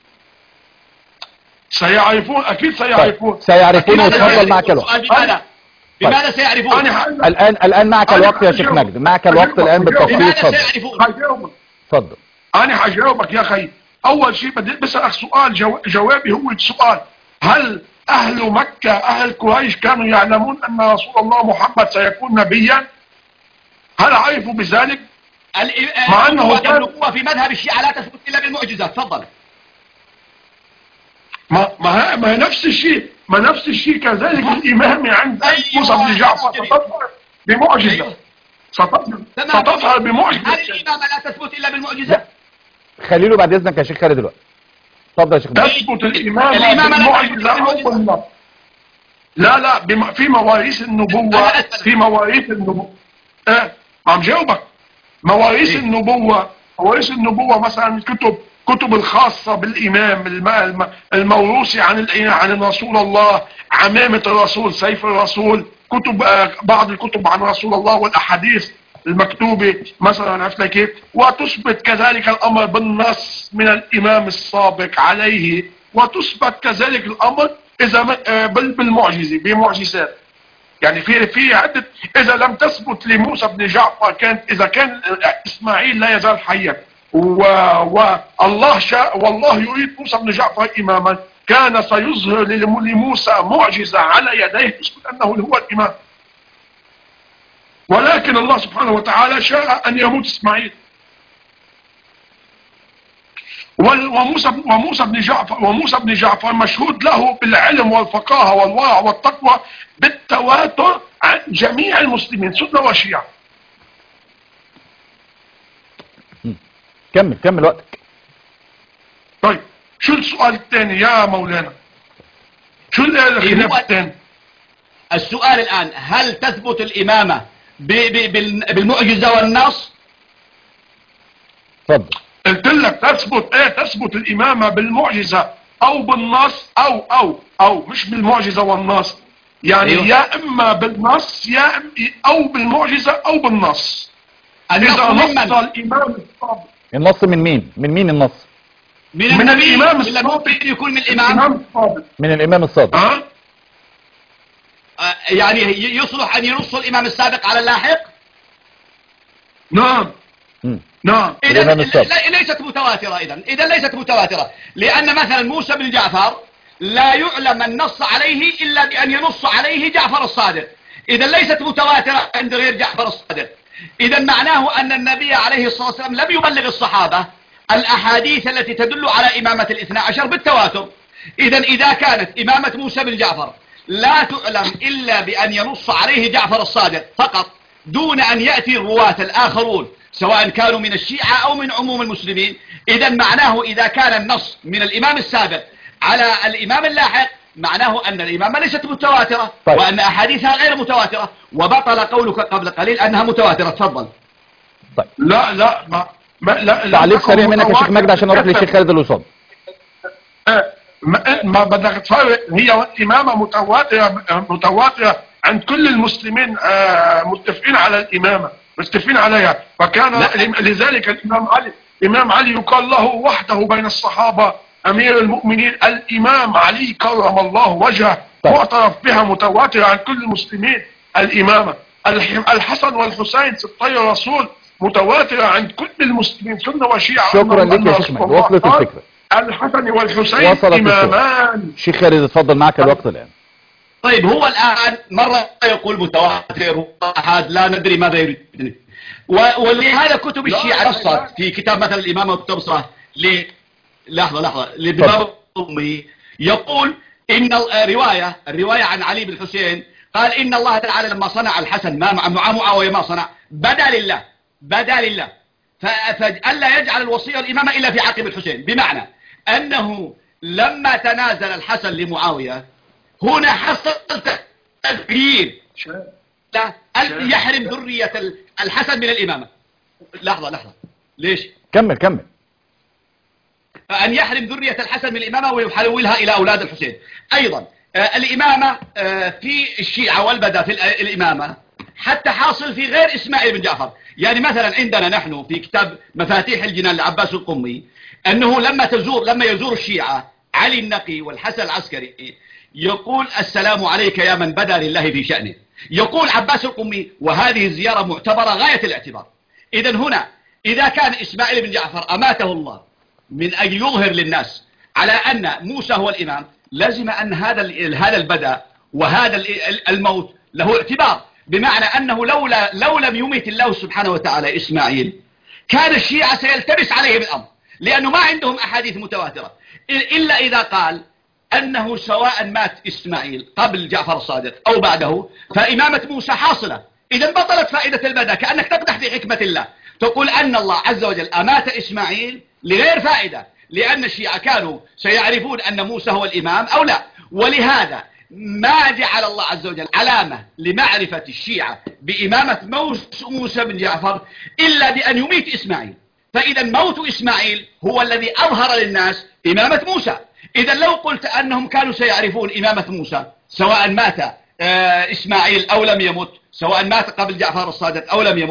Speaker 3: سيعرفون، أكيد سيعرفون.
Speaker 1: سيعرفون. وتفضل معك الوقت.
Speaker 2: بماذا؟ بماذا سيعرفون؟
Speaker 1: الآن الآن معك الوقت يا شيخ مجد، معك الوقت الآن بالتفصيل.
Speaker 2: بماذا سيعرفون؟
Speaker 3: تفضل. أنا حجاوبك يا أخي. أول شيء بدي بسألك سؤال، جو... جوابي هو السؤال، هل أهل مكة أهل قريش كانوا يعلمون أن رسول الله محمد سيكون نبيا؟ هل عرفوا بذلك؟
Speaker 2: مع أنه النبوة في مذهب الشيعة لا تثبت إلا بالمعجزات. تفضل.
Speaker 3: ما ما ما نفس الشيء، ما نفس الشيء كذلك الإمام عند موسى بن جعفر ستظهر بمعجزة، ستظهر بمعجزة.
Speaker 2: هل الإمامة لا تثبت إلا بالمعجزات؟
Speaker 1: خليله بعد إذنك يا شيخ خالد دلوقتي. تفضل يا شيخ.
Speaker 3: تثبت الإمامة بالمعجزة. لا لا بم... في مواريث النبوة، في مواريث النبوة. اه عم جاوبك. مواريث إيه؟ النبوة، مواريث النبوة مثلا الكتب، كتب الخاصة بالإمام الم... الموروثي عن عن رسول الله، عمامة الرسول، سيف الرسول، كتب آه بعض الكتب عن رسول الله والأحاديث، المكتوبة مثلا، عرفت كيف؟ وتثبت كذلك الأمر بالنص من الإمام السابق عليه، وتثبت كذلك الأمر إذا بالمعجزة بمعجزات. يعني في في عدة، إذا لم تثبت لموسى بن جعفر كانت، إذا كان إسماعيل لا يزال حيا والله شاء والله يريد موسى بن جعفر إماما، كان سيظهر لموسى معجزة على يديه تثبت أنه هو الإمام، ولكن الله سبحانه وتعالى شاء أن يموت إسماعيل. وموسى وموسى بن جعفر وموسى بن جعفر مشهود له بالعلم والفقاهة والورع والتقوى بالتواتر عن جميع المسلمين سنة وشيعة.
Speaker 1: كمل كمل وقتك.
Speaker 3: طيب شو السؤال الثاني يا مولانا؟ شو الخلاف الثاني؟
Speaker 2: السؤال الآن، هل تثبت الإمامة بالمعجزة والنص؟
Speaker 1: تفضل.
Speaker 3: قلت لك تثبت ايه؟ تثبت الإمامة بالمعجزة او بالنص او او او مش بالمعجزة والنص، يعني أيوه. يا اما بالنص يا إما او بالمعجزة او بالنص.
Speaker 2: إذا نص
Speaker 3: الإمام الصادق.
Speaker 1: النص من مين؟ من مين النص؟
Speaker 2: من, من الإمام الصادق. ممكن يكون من الإمام
Speaker 3: الصادق.
Speaker 1: من الإمام الصادق.
Speaker 3: أه؟
Speaker 2: آه يعني يصلح أن ينص الإمام السابق على اللاحق؟
Speaker 3: نعم.
Speaker 1: م.
Speaker 3: نعم.
Speaker 2: إذا ليست متواترة. إذا إذا ليست متواترة، لأن مثلا موسى بن جعفر لا يعلم النص عليه إلا بأن ينص عليه جعفر الصادق. إذا ليست متواترة عند غير جعفر الصادق. إذا معناه أن النبي عليه الصلاة والسلام لم يبلغ الصحابة الأحاديث التي تدل على إمامة الاثنى عشر بالتواتر. إذا إذا كانت إمامة موسى بن جعفر لا تعلم إلا بأن ينص عليه جعفر الصادق فقط دون أن يأتي الرواة الآخرون سواء كانوا من الشيعة أو من عموم المسلمين، إذا معناه إذا كان النص من الإمام السابق على الإمام اللاحق معناه أن الإمامة ليست متواترة. طيب. وأن أحاديثها غير متواترة، وبطل قولك قبل قليل أنها متواترة. تفضل.
Speaker 3: طيب. لا لا ما, ما لا
Speaker 1: تعليق سريع منك يا شيخ مجدي عشان نروح للشيخ خالد الوصال.
Speaker 3: ما, ما بدك تفرق، هي الإمامة متواترة متواترة عند كل المسلمين، متفقين على الإمامة، متفقين عليها. فكان لا. لذلك الإمام علي الإمام علي يقال له وحده بين الصحابة أمير المؤمنين، الإمام علي كرم الله وجهه، معترف بها متواترة عن كل المسلمين. الإمامة الحسن والحسين سبطي الرسول متواترة عند كل المسلمين سنة وشيعة.
Speaker 1: شكرا لك يا شيخ مجدي، وصلت الفكرة.
Speaker 3: الحسن والحسين إمامان.
Speaker 1: شيخ خالد اتفضل، معك الوقت الآن.
Speaker 2: طيب هو الآن مرة يقول متواتر وأحد لا ندري ماذا يريد، ولهذا كتب الشيعة نصت في كتاب مثلا الإمامة والتبصرة ل لحظة لحظة لباب أمي، يقول إن الرواية الرواية عن علي بن الحسين قال إن الله تعالى لما صنع الحسن ما مع معاوية ما صنع بدا لله بدا لله فألا يجعل الوصية الإمامة إلا في عقب الحسين، بمعنى أنه لما تنازل الحسن لمعاوية هنا حصل تغيير يحرم ذرية الحسن من الإمامة. لحظة لحظة ليش؟
Speaker 1: كمل كمل.
Speaker 2: أن يحرم ذرية الحسن من الإمامة ويحولها إلى أولاد الحسين. أيضا الإمامة في الشيعة والبدء في الإمامة حتى حاصل في غير إسماعيل بن جعفر. يعني مثلا عندنا نحن في كتاب مفاتيح الجنان لعباس القمي أنه لما تزور لما يزور الشيعة علي النقي والحسن العسكري يقول السلام عليك يا من بدا لله في شأنه. يقول عباس القمي وهذه الزيارة معتبرة غاية الاعتبار. إذا هنا إذا كان إسماعيل بن جعفر أماته الله من أجل يظهر للناس على أن موسى هو الإمام، لازم أن هذا هذا البدء وهذا الموت له اعتبار، بمعنى أنه لولا لو لم يميت الله سبحانه وتعالى إسماعيل كان الشيعة سيلتبس عليهم الأمر، لأنه ما عندهم أحاديث متواترة إلا إذا قال أنه سواء مات إسماعيل قبل جعفر الصادق أو بعده فإمامة موسى حاصلة. إذا بطلت فائدة البدء، كأنك تقدح في حكمة الله، تقول أن الله عز وجل أمات إسماعيل لغير فائدة، لأن الشيعة كانوا سيعرفون أن موسى هو الإمام أو لا. ولهذا ما جعل الله عز وجل علامة لمعرفة الشيعة بإمامة موسى بن جعفر إلا بأن يميت إسماعيل. فإذا موت إسماعيل هو الذي أظهر للناس إمامة موسى. إذا لو قلت أنهم كانوا سيعرفون إمامة موسى سواء مات إسماعيل أو لم يمت، سواء مات قبل جعفر الصادق أو لم يمت،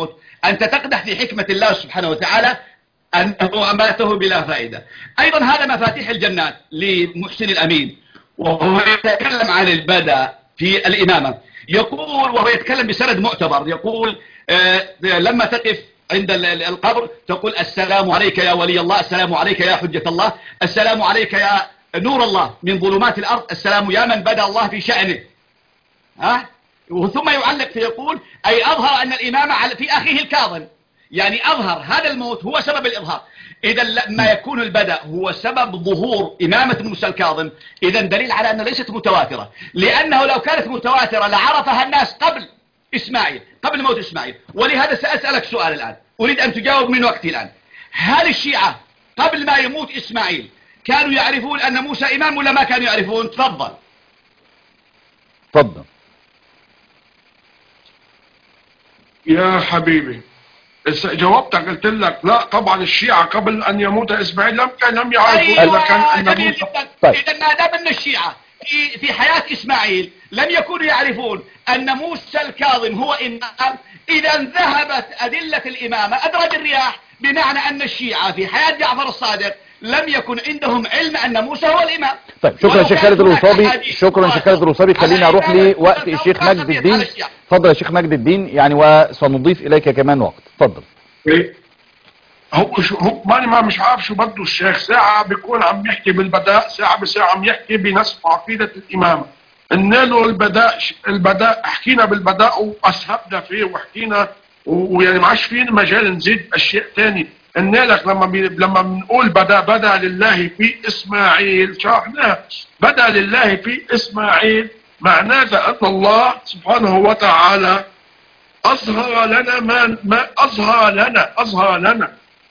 Speaker 2: أنت تقدح في حكمة الله سبحانه وتعالى أنه أماته بلا فائدة. أيضا هذا مفاتيح الجنات لمحسن الأمين، وهو يتكلم عن البدء في الإمامة، يقول وهو يتكلم بسند معتبر، يقول آه لما تقف عند القبر تقول السلام عليك يا ولي الله، السلام عليك يا حجة الله، السلام عليك يا نور الله من ظلمات الأرض، السلام يا من بدأ الله في شأنه. ها؟ ثم يعلق فيقول أي أظهر أن الإمامة في أخيه الكاظم، يعني أظهر هذا الموت هو سبب الإظهار. إذا لما يكون البدء هو سبب ظهور إمامة موسى الكاظم، إذا دليل على أنها ليست متواترة، لأنه لو كانت متواترة لعرفها الناس قبل إسماعيل، قبل موت إسماعيل. ولهذا سأسألك سؤال الآن، أريد أن تجاوب من وقتي الآن. هل الشيعة قبل ما يموت إسماعيل كانوا يعرفون أن موسى إمام ولا ما كانوا يعرفون؟ تفضل.
Speaker 1: تفضل
Speaker 3: يا حبيبي، جاوبتك قلت لك لا طبعا الشيعة قبل أن يموت إسماعيل لم كان لم يعرفوا
Speaker 2: أيوة
Speaker 3: إذا كان أن
Speaker 2: جميل
Speaker 3: موسى.
Speaker 2: جدا.
Speaker 1: طيب.
Speaker 2: إذا ما دام أن الشيعة في في حياة إسماعيل لم يكونوا يعرفون أن موسى الكاظم هو إمام، إذا ذهبت أدلة الإمامة أدرج الرياح، بمعنى أن الشيعة في حياة جعفر الصادق لم يكن عندهم علم أن موسى هو الإمام.
Speaker 1: طيب شكرا شيخ خالد الوصابي، شكرا شيخ خالد الوصابي. خليني اروح لوقت الشيخ مجد الدين. اتفضل يا شيخ مجد الدين، يعني وسنضيف اليك كمان وقت. اتفضل.
Speaker 3: إيه؟ هو شو هو ماني ما مش عارف شو بده الشيخ، ساعة بيكون عم يحكي بالبداء، ساعة بساعة عم يحكي بنسف عقيدة الإمامة. إنه البداء البداء حكينا بالبداء وأسهبنا فيه وحكينا، ويعني ما عادش فينا مجال نزيد أشياء ثانية. إن لك لما بي لما بنقول بدا بدا لله في إسماعيل، شرحناها. بدا لله في إسماعيل معناته أن الله سبحانه وتعالى أظهر لنا ما, ما أظهر لنا أظهر لنا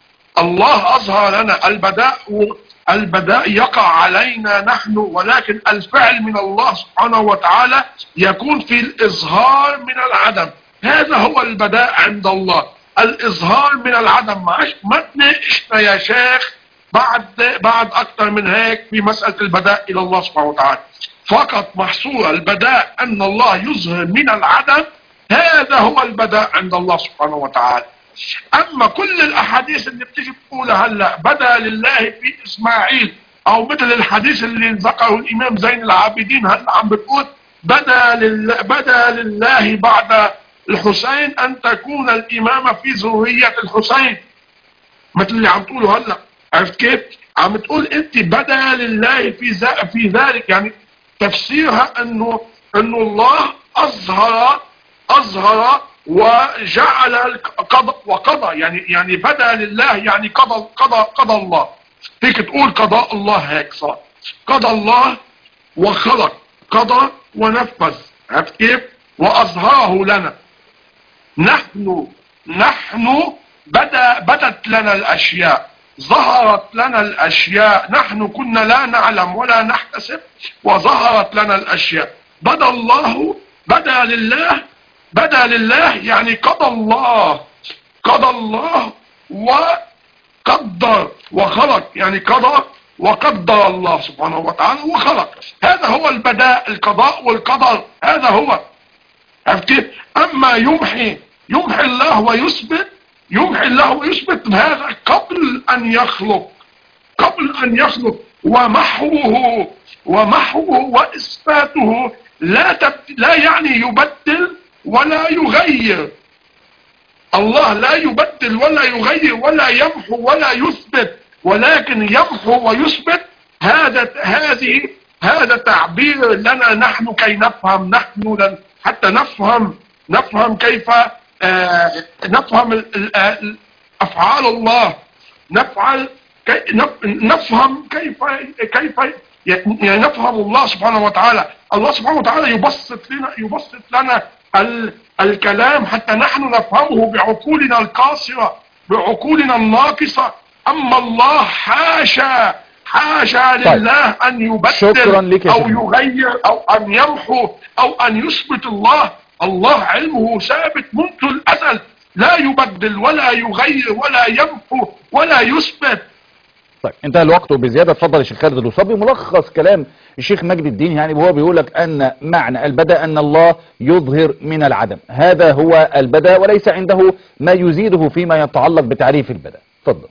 Speaker 3: الله أظهر لنا البداء. البداء يقع علينا نحن، ولكن الفعل من الله سبحانه وتعالى يكون في الإظهار من العدم. هذا هو البداء عند الله، الإظهار من العدم. معش ما تناقشنا يا شيخ بعد بعد أكثر من هيك في مسألة البداء إلى الله سبحانه وتعالى. فقط محصور البداء أن الله يظهر من العدم، هذا هو البداء عند الله سبحانه وتعالى. أما كل الأحاديث اللي بتيجي تقولها هلا بدا لله في إسماعيل، أو مثل الحديث اللي ذكره الإمام زين العابدين هلا عم بتقول بدا لله بدا لله بعد الحسين أن تكون الإمامة في ذرية الحسين، مثل اللي عم تقوله هلا. عرفت كيف؟ عم تقول أنت بدا لله في في ذلك، يعني تفسيرها أنه أنه الله أظهر أظهر وجعل القضاء وقضى، يعني يعني بدا لله يعني قضى قضى قضى الله. فيك تقول قضاء الله، هيك صار قضى الله وخلق، قضى ونفذ. عرفت كيف؟ وأظهره لنا. نحن نحن بدا بدت لنا الأشياء، ظهرت لنا الأشياء، نحن كنا لا نعلم ولا نحتسب وظهرت لنا الأشياء. بدا الله بدا لله بدا لله يعني قضى الله قضى الله وقدر وخلق، يعني قضى وقدر الله سبحانه وتعالى وخلق. هذا هو البداء، القضاء والقدر، هذا هو. عرفت كيف؟ أما يمحي يمحي الله ويثبت يمحي الله ويثبت هذا قبل أن يخلق قبل أن يخلق ومحوه ومحوه وإثباته لا تبت... لا يعني يبدل ولا يغير. الله لا يبدل ولا يغير ولا يمحو ولا يثبت، ولكن يمحو ويثبت. هذا هذه هذا تعبير لنا نحن كي نفهم، نحن لن حتى نفهم نفهم كيف آه نفهم أفعال الله، نفعل كي نفهم كيف كيف يعني نفهم الله سبحانه وتعالى. الله سبحانه وتعالى يبسط لنا يبسط لنا ال الكلام حتى نحن نفهمه بعقولنا القاصرة، بعقولنا الناقصة. أما الله حاشا حاشا لله أن يبدل أو يغير أو أن يمحو أو أن يثبت. الله الله علمه ثابت منذ الأزل، لا يبدل ولا يغير ولا يمحو ولا يثبت.
Speaker 1: طيب انتهى الوقت وبزيادة. اتفضل يا شيخ خالد الوصابي، ملخص كلام الشيخ مجد الدين يعني وهو بيقول لك ان معنى البدء ان الله يظهر من العدم، هذا هو البدء وليس عنده ما يزيده فيما يتعلق بتعريف البدء. اتفضل.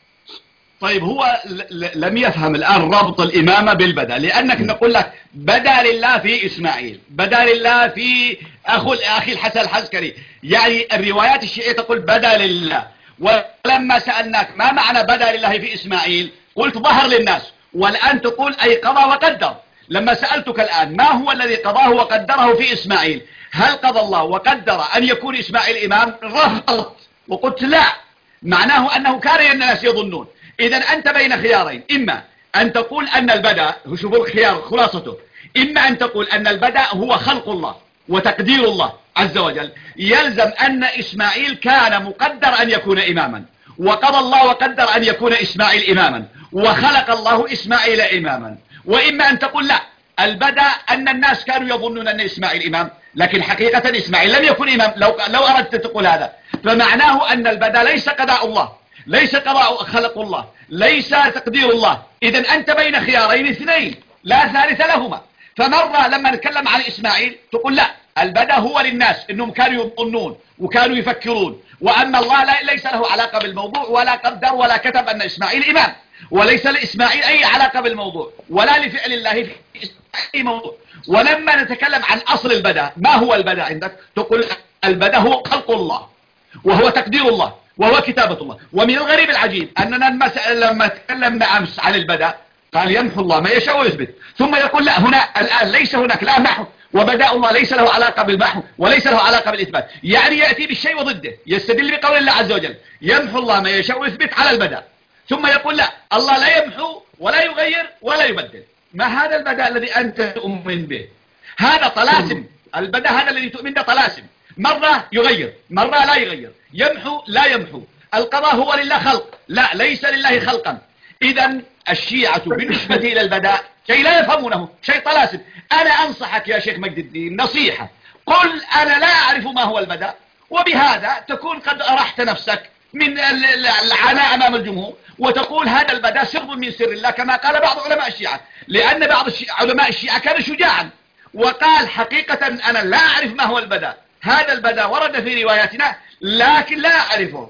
Speaker 2: طيب هو لم يفهم الآن ربط الإمامة بالبدء، لأنك نقول لك بدا لله في إسماعيل، بدا لله في أخو أخي الحسن الحسكري، يعني الروايات الشيعية تقول بدا لله. ولما سألناك ما معنى بدا لله في إسماعيل قلت ظهر للناس، والآن تقول أي قضى وقدر. لما سألتك الآن ما هو الذي قضاه وقدره في إسماعيل، هل قضى الله وقدر أن يكون إسماعيل إمام؟ رفضت وقلت لا، معناه أنه كان الناس يظنون. إذا أنت بين خيارين، إما أن تقول أن البدء، شوفوا الخيار خلاصته، إما أن تقول أن البدء هو خلق الله وتقدير الله عز وجل، يلزم أن إسماعيل كان مقدر أن يكون إماما، وقضى الله وقدر أن يكون إسماعيل إماما، وخلق الله إسماعيل إماما. وإما أن تقول لا، البدء أن الناس كانوا يظنون أن إسماعيل إمام، لكن حقيقة إسماعيل لم يكن إمام. لو, لو أردت تقول هذا فمعناه أن البدء ليس قضاء الله، ليس قضاء خلق الله، ليس تقدير الله. إذا أنت بين خيارين اثنين لا ثالث لهما. فمرة لما نتكلم عن إسماعيل تقول لا، البدء هو للناس إنهم كانوا يظنون وكانوا يفكرون، وأما الله لا ليس له علاقة بالموضوع، ولا قدر ولا كتب أن إسماعيل إمام، وليس لإسماعيل أي علاقة بالموضوع ولا لفعل الله في أي موضوع. ولما نتكلم عن أصل البدء، ما هو البدء عندك؟ تقول البدء هو خلق الله وهو تقدير الله وهو كتابة الله. ومن الغريب العجيب أننا لما تكلمنا أمس عن البدء قال يمحو الله ما يشاء ويثبت، ثم يقول لا، هنا الآن ليس هناك لا محو، وبدأ الله ليس له علاقة بالمحو وليس له علاقة بالإثبات، يعني يأتي بالشيء وضده، يستدل بقول الله عز وجل يمحو الله ما يشاء ويثبت على البدء، ثم يقول لا، الله لا يمحو ولا يغير ولا يبدل. ما هذا البدء الذي أنت تؤمن به؟ هذا طلاسم. البدء هذا الذي تؤمن به طلاسم، مرة يغير مرة لا يغير، يمحو لا يمحو. القضاء هو لله خلق، لا ليس لله خلقا. إذا الشيعة بالنسبة إلى البدء شيء لا يفهمونه، شيء طلاسم. أنا أنصحك يا شيخ مجد الدين نصيحة، قل أنا لا أعرف ما هو البدء، وبهذا تكون قد أرحت نفسك من العناء أمام الجمهور، وتقول هذا البدء سر من سر الله كما قال بعض علماء الشيعة، لأن بعض علماء الشيعة كان شجاعا وقال حقيقة أنا لا أعرف ما هو البدء، هذا البدء ورد في رواياتنا لكن لا أعرفه.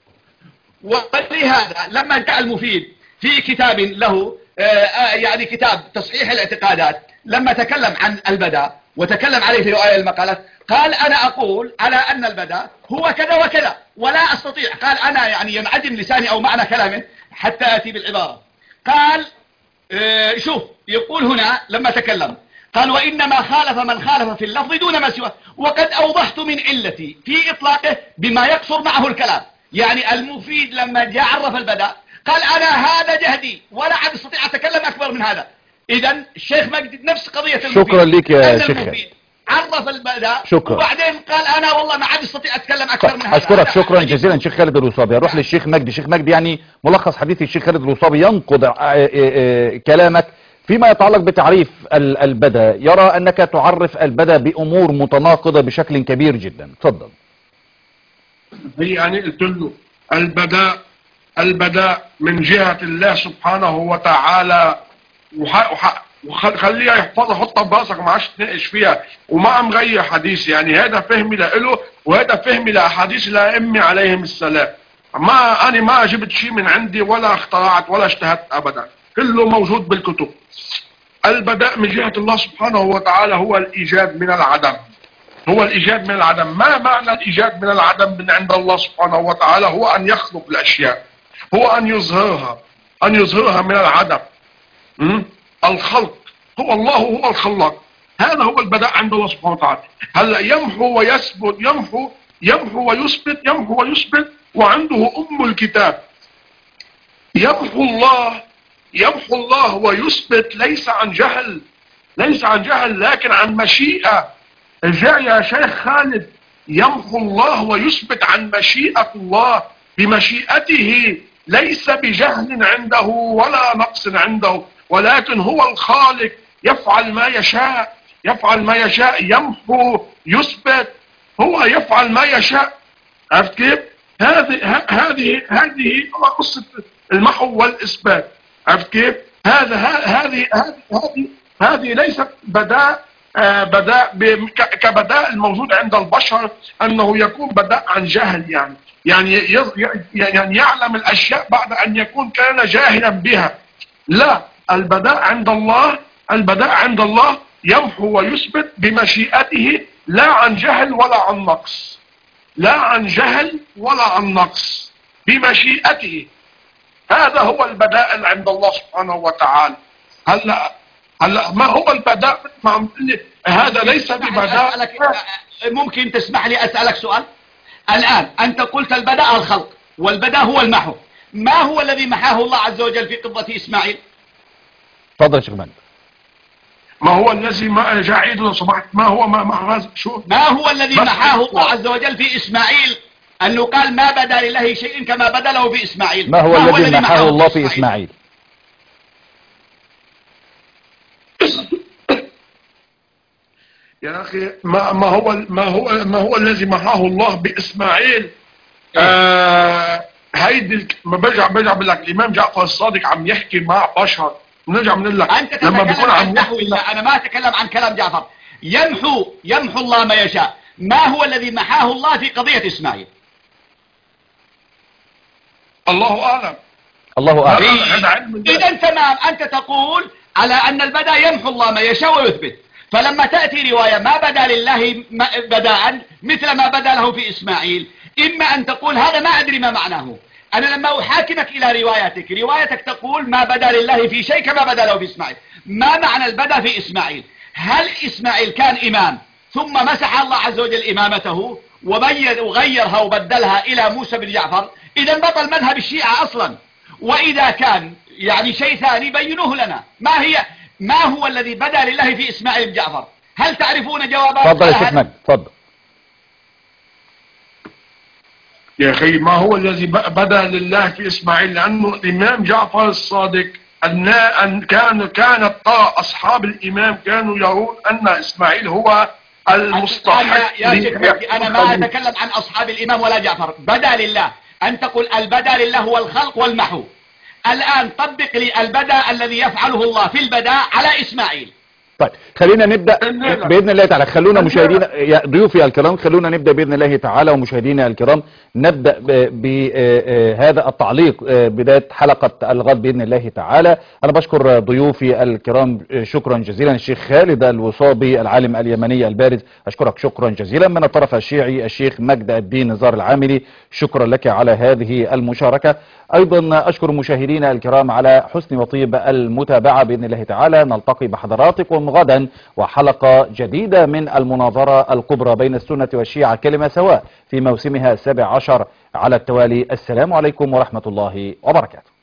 Speaker 2: ولهذا لما جاء المفيد في كتاب له يعني كتاب تصحيح الاعتقادات، لما تكلم عن البدء وتكلم عليه في رواية المقالات قال أنا أقول على أن البدء هو كذا وكذا ولا أستطيع، قال أنا يعني ينعدم لساني أو معنى كلامه حتى أتي بالعبارة. قال اه شوف يقول هنا لما تكلم قال وإنما خالف من خالف في اللفظ دون ما سواه، وقد أوضحت من علتي في إطلاقه بما يقصر معه الكلام. يعني المفيد لما جاء عرف البدء قال أنا هذا جهدي ولا عاد استطيع أتكلم أكبر من هذا. إذا الشيخ مجد نفس قضية المفيد،
Speaker 1: شكرا لك يا شيخ،
Speaker 2: عرف البدء
Speaker 1: شكرا،
Speaker 2: وبعدين قال أنا والله ما عاد استطيع أتكلم أكثر من هذا.
Speaker 1: أشكرك شكرا جزيلا شيخ خالد الوصابي. أروح للشيخ مجدي. شيخ مجدي يعني ملخص حديث الشيخ خالد الوصابي ينقض كلامك فيما يتعلق بتعريف البدء، يرى أنك تعرف البدء بأمور متناقضة بشكل كبير جدا. تفضل.
Speaker 3: يعني قلت له البدء البدء من جهة الله سبحانه وتعالى، وخليها يحفظها حطها براسك ما عادش تناقش فيها، وما عم غير حديث. يعني هذا فهمي له وهذا فهمي لأحاديث الأئمة عليهم السلام. ما أنا ما جبت شيء من عندي ولا اخترعت ولا اجتهدت أبدا، كله موجود بالكتب. البدء من جهة الله سبحانه وتعالى هو الإيجاد من العدم، هو الإيجاد من العدم. ما معنى الإيجاد من العدم من عند الله سبحانه وتعالى؟ هو أن يخلق الأشياء، هو أن يظهرها، أن يظهرها من العدم. م? الخلق، هو الله هو الخلاق، هذا هو البدء عند الله سبحانه وتعالى. هلا يمحو ويثبت، يمحو يمحو ويثبت، يمحو ويثبت، وعنده أم الكتاب. يمحو الله يمحو الله ويثبت ليس عن جهل، ليس عن جهل لكن عن مشيئة. جاء يا شيخ خالد يمحو الله ويثبت عن مشيئة الله، بمشيئته ليس بجهل عنده ولا نقص عنده، ولكن هو الخالق يفعل ما يشاء، يفعل ما يشاء. يمحو يثبت، هو يفعل ما يشاء. عرفت كيف؟ هذه هذه هذه قصة المحو والإثبات. عرفت كيف؟ هذا هذه هذه هذه ليست بداء آه بداء كبداء الموجود عند البشر، أنه يكون بداء عن جهل، يعني يعني يعني يعلم الأشياء بعد أن يكون كان جاهلا بها. لا، البداء عند الله البداء عند الله يمحو ويثبت بمشيئته، لا عن جهل ولا عن نقص، لا عن جهل ولا عن نقص، بمشيئته. هذا هو البداء عند الله سبحانه وتعالى. هلا هلا ما هو البداء؟ هذا ليس ببداء.
Speaker 2: ممكن تسمح لي أسألك سؤال؟ الآن أنت قلت البداء الخلق والبداء هو المحو، ما هو الذي محاه الله عز وجل في قبضة إسماعيل؟
Speaker 1: تفضل يا شيخ مجد.
Speaker 3: ما هو الذي ما جاعد لو سمحت، ما هو ما ما شو
Speaker 2: ما هو الذي محاه الله عز وجل في إسماعيل؟ أنه قال ما بدا لله شيء كما بدا له في إسماعيل.
Speaker 1: ما هو, ما هو الذي محاه الله في إسماعيل؟
Speaker 3: يا أخي ما ما هو ما هو ما هو الذي محاه الله بإسماعيل؟ آه هيدي ما برجع برجع بقول لك الإمام جعفر الصادق عم يحكي مع بشر، ونرجع بنقول لك
Speaker 2: أنت لما بيكون عم يحكي. أنا ما أتكلم عن كلام جعفر. يمحو يمحو الله ما يشاء، ما هو الذي محاه الله في قضية إسماعيل؟
Speaker 3: الله أعلم.
Speaker 1: الله أعلم.
Speaker 2: إذا تمام، أنت تقول على أن البداء يمحو الله ما يشاء ويثبت، فلما تأتي رواية ما بدا لله بداء مثل ما بدا له في إسماعيل، إما أن تقول هذا ما أدري ما معناه. أنا لما أحاكمك إلى روايتك، روايتك تقول ما بدا لله في شيء كما بدا له في إسماعيل. ما معنى البداء في إسماعيل؟ هل إسماعيل كان إمام ثم مسح الله عز وجل إمامته وغيرها وبدلها إلى موسى بن جعفر؟ إذا بطل مذهب الشيعة أصلا. وإذا كان يعني شيء ثاني بينوه لنا، ما هي ما هو الذي بدا لله في إسماعيل بن جعفر؟ هل تعرفون جوابات؟
Speaker 1: تفضل يا شيخ مجد، تفضل.
Speaker 3: يا أخي ما هو الذي بدا لله في إسماعيل؟ لأنه الإمام جعفر الصادق أن كان كانت أصحاب الإمام كانوا يرون أن إسماعيل هو المستحق.
Speaker 2: يا شيخ أنا ما أتكلم عن أصحاب الإمام ولا جعفر. بدا لله، أن تقول البدا لله هو الخلق والمحو. الآن طبق لي البداء الذي يفعله الله في البداء على إسماعيل.
Speaker 1: طيب خلينا نبدأ بإذن الله تعالى. خلونا مشاهدينا ضيوفي الكرام، خلونا نبدأ بإذن الله تعالى ومشاهدينا الكرام نبدأ بهذا التعليق بداية حلقة الغد بإذن الله تعالى. أنا بشكر ضيوفي الكرام شكرا جزيلا. الشيخ خالد الوصابي العالم اليمني البارز، أشكرك شكرا جزيلا. من الطرف الشيعي الشيخ مجد الدين نزار العاملي، شكرا لك على هذه المشاركة. أيضا أشكر مشاهدينا الكرام على حسن وطيب المتابعة بإذن الله تعالى. نلتقي بحضراتكم غدا وحلقة جديدة من المناظرة الكبرى بين السنة والشيعة كلمة سواء في موسمها السابع عشر على التوالي. السلام عليكم ورحمة الله وبركاته.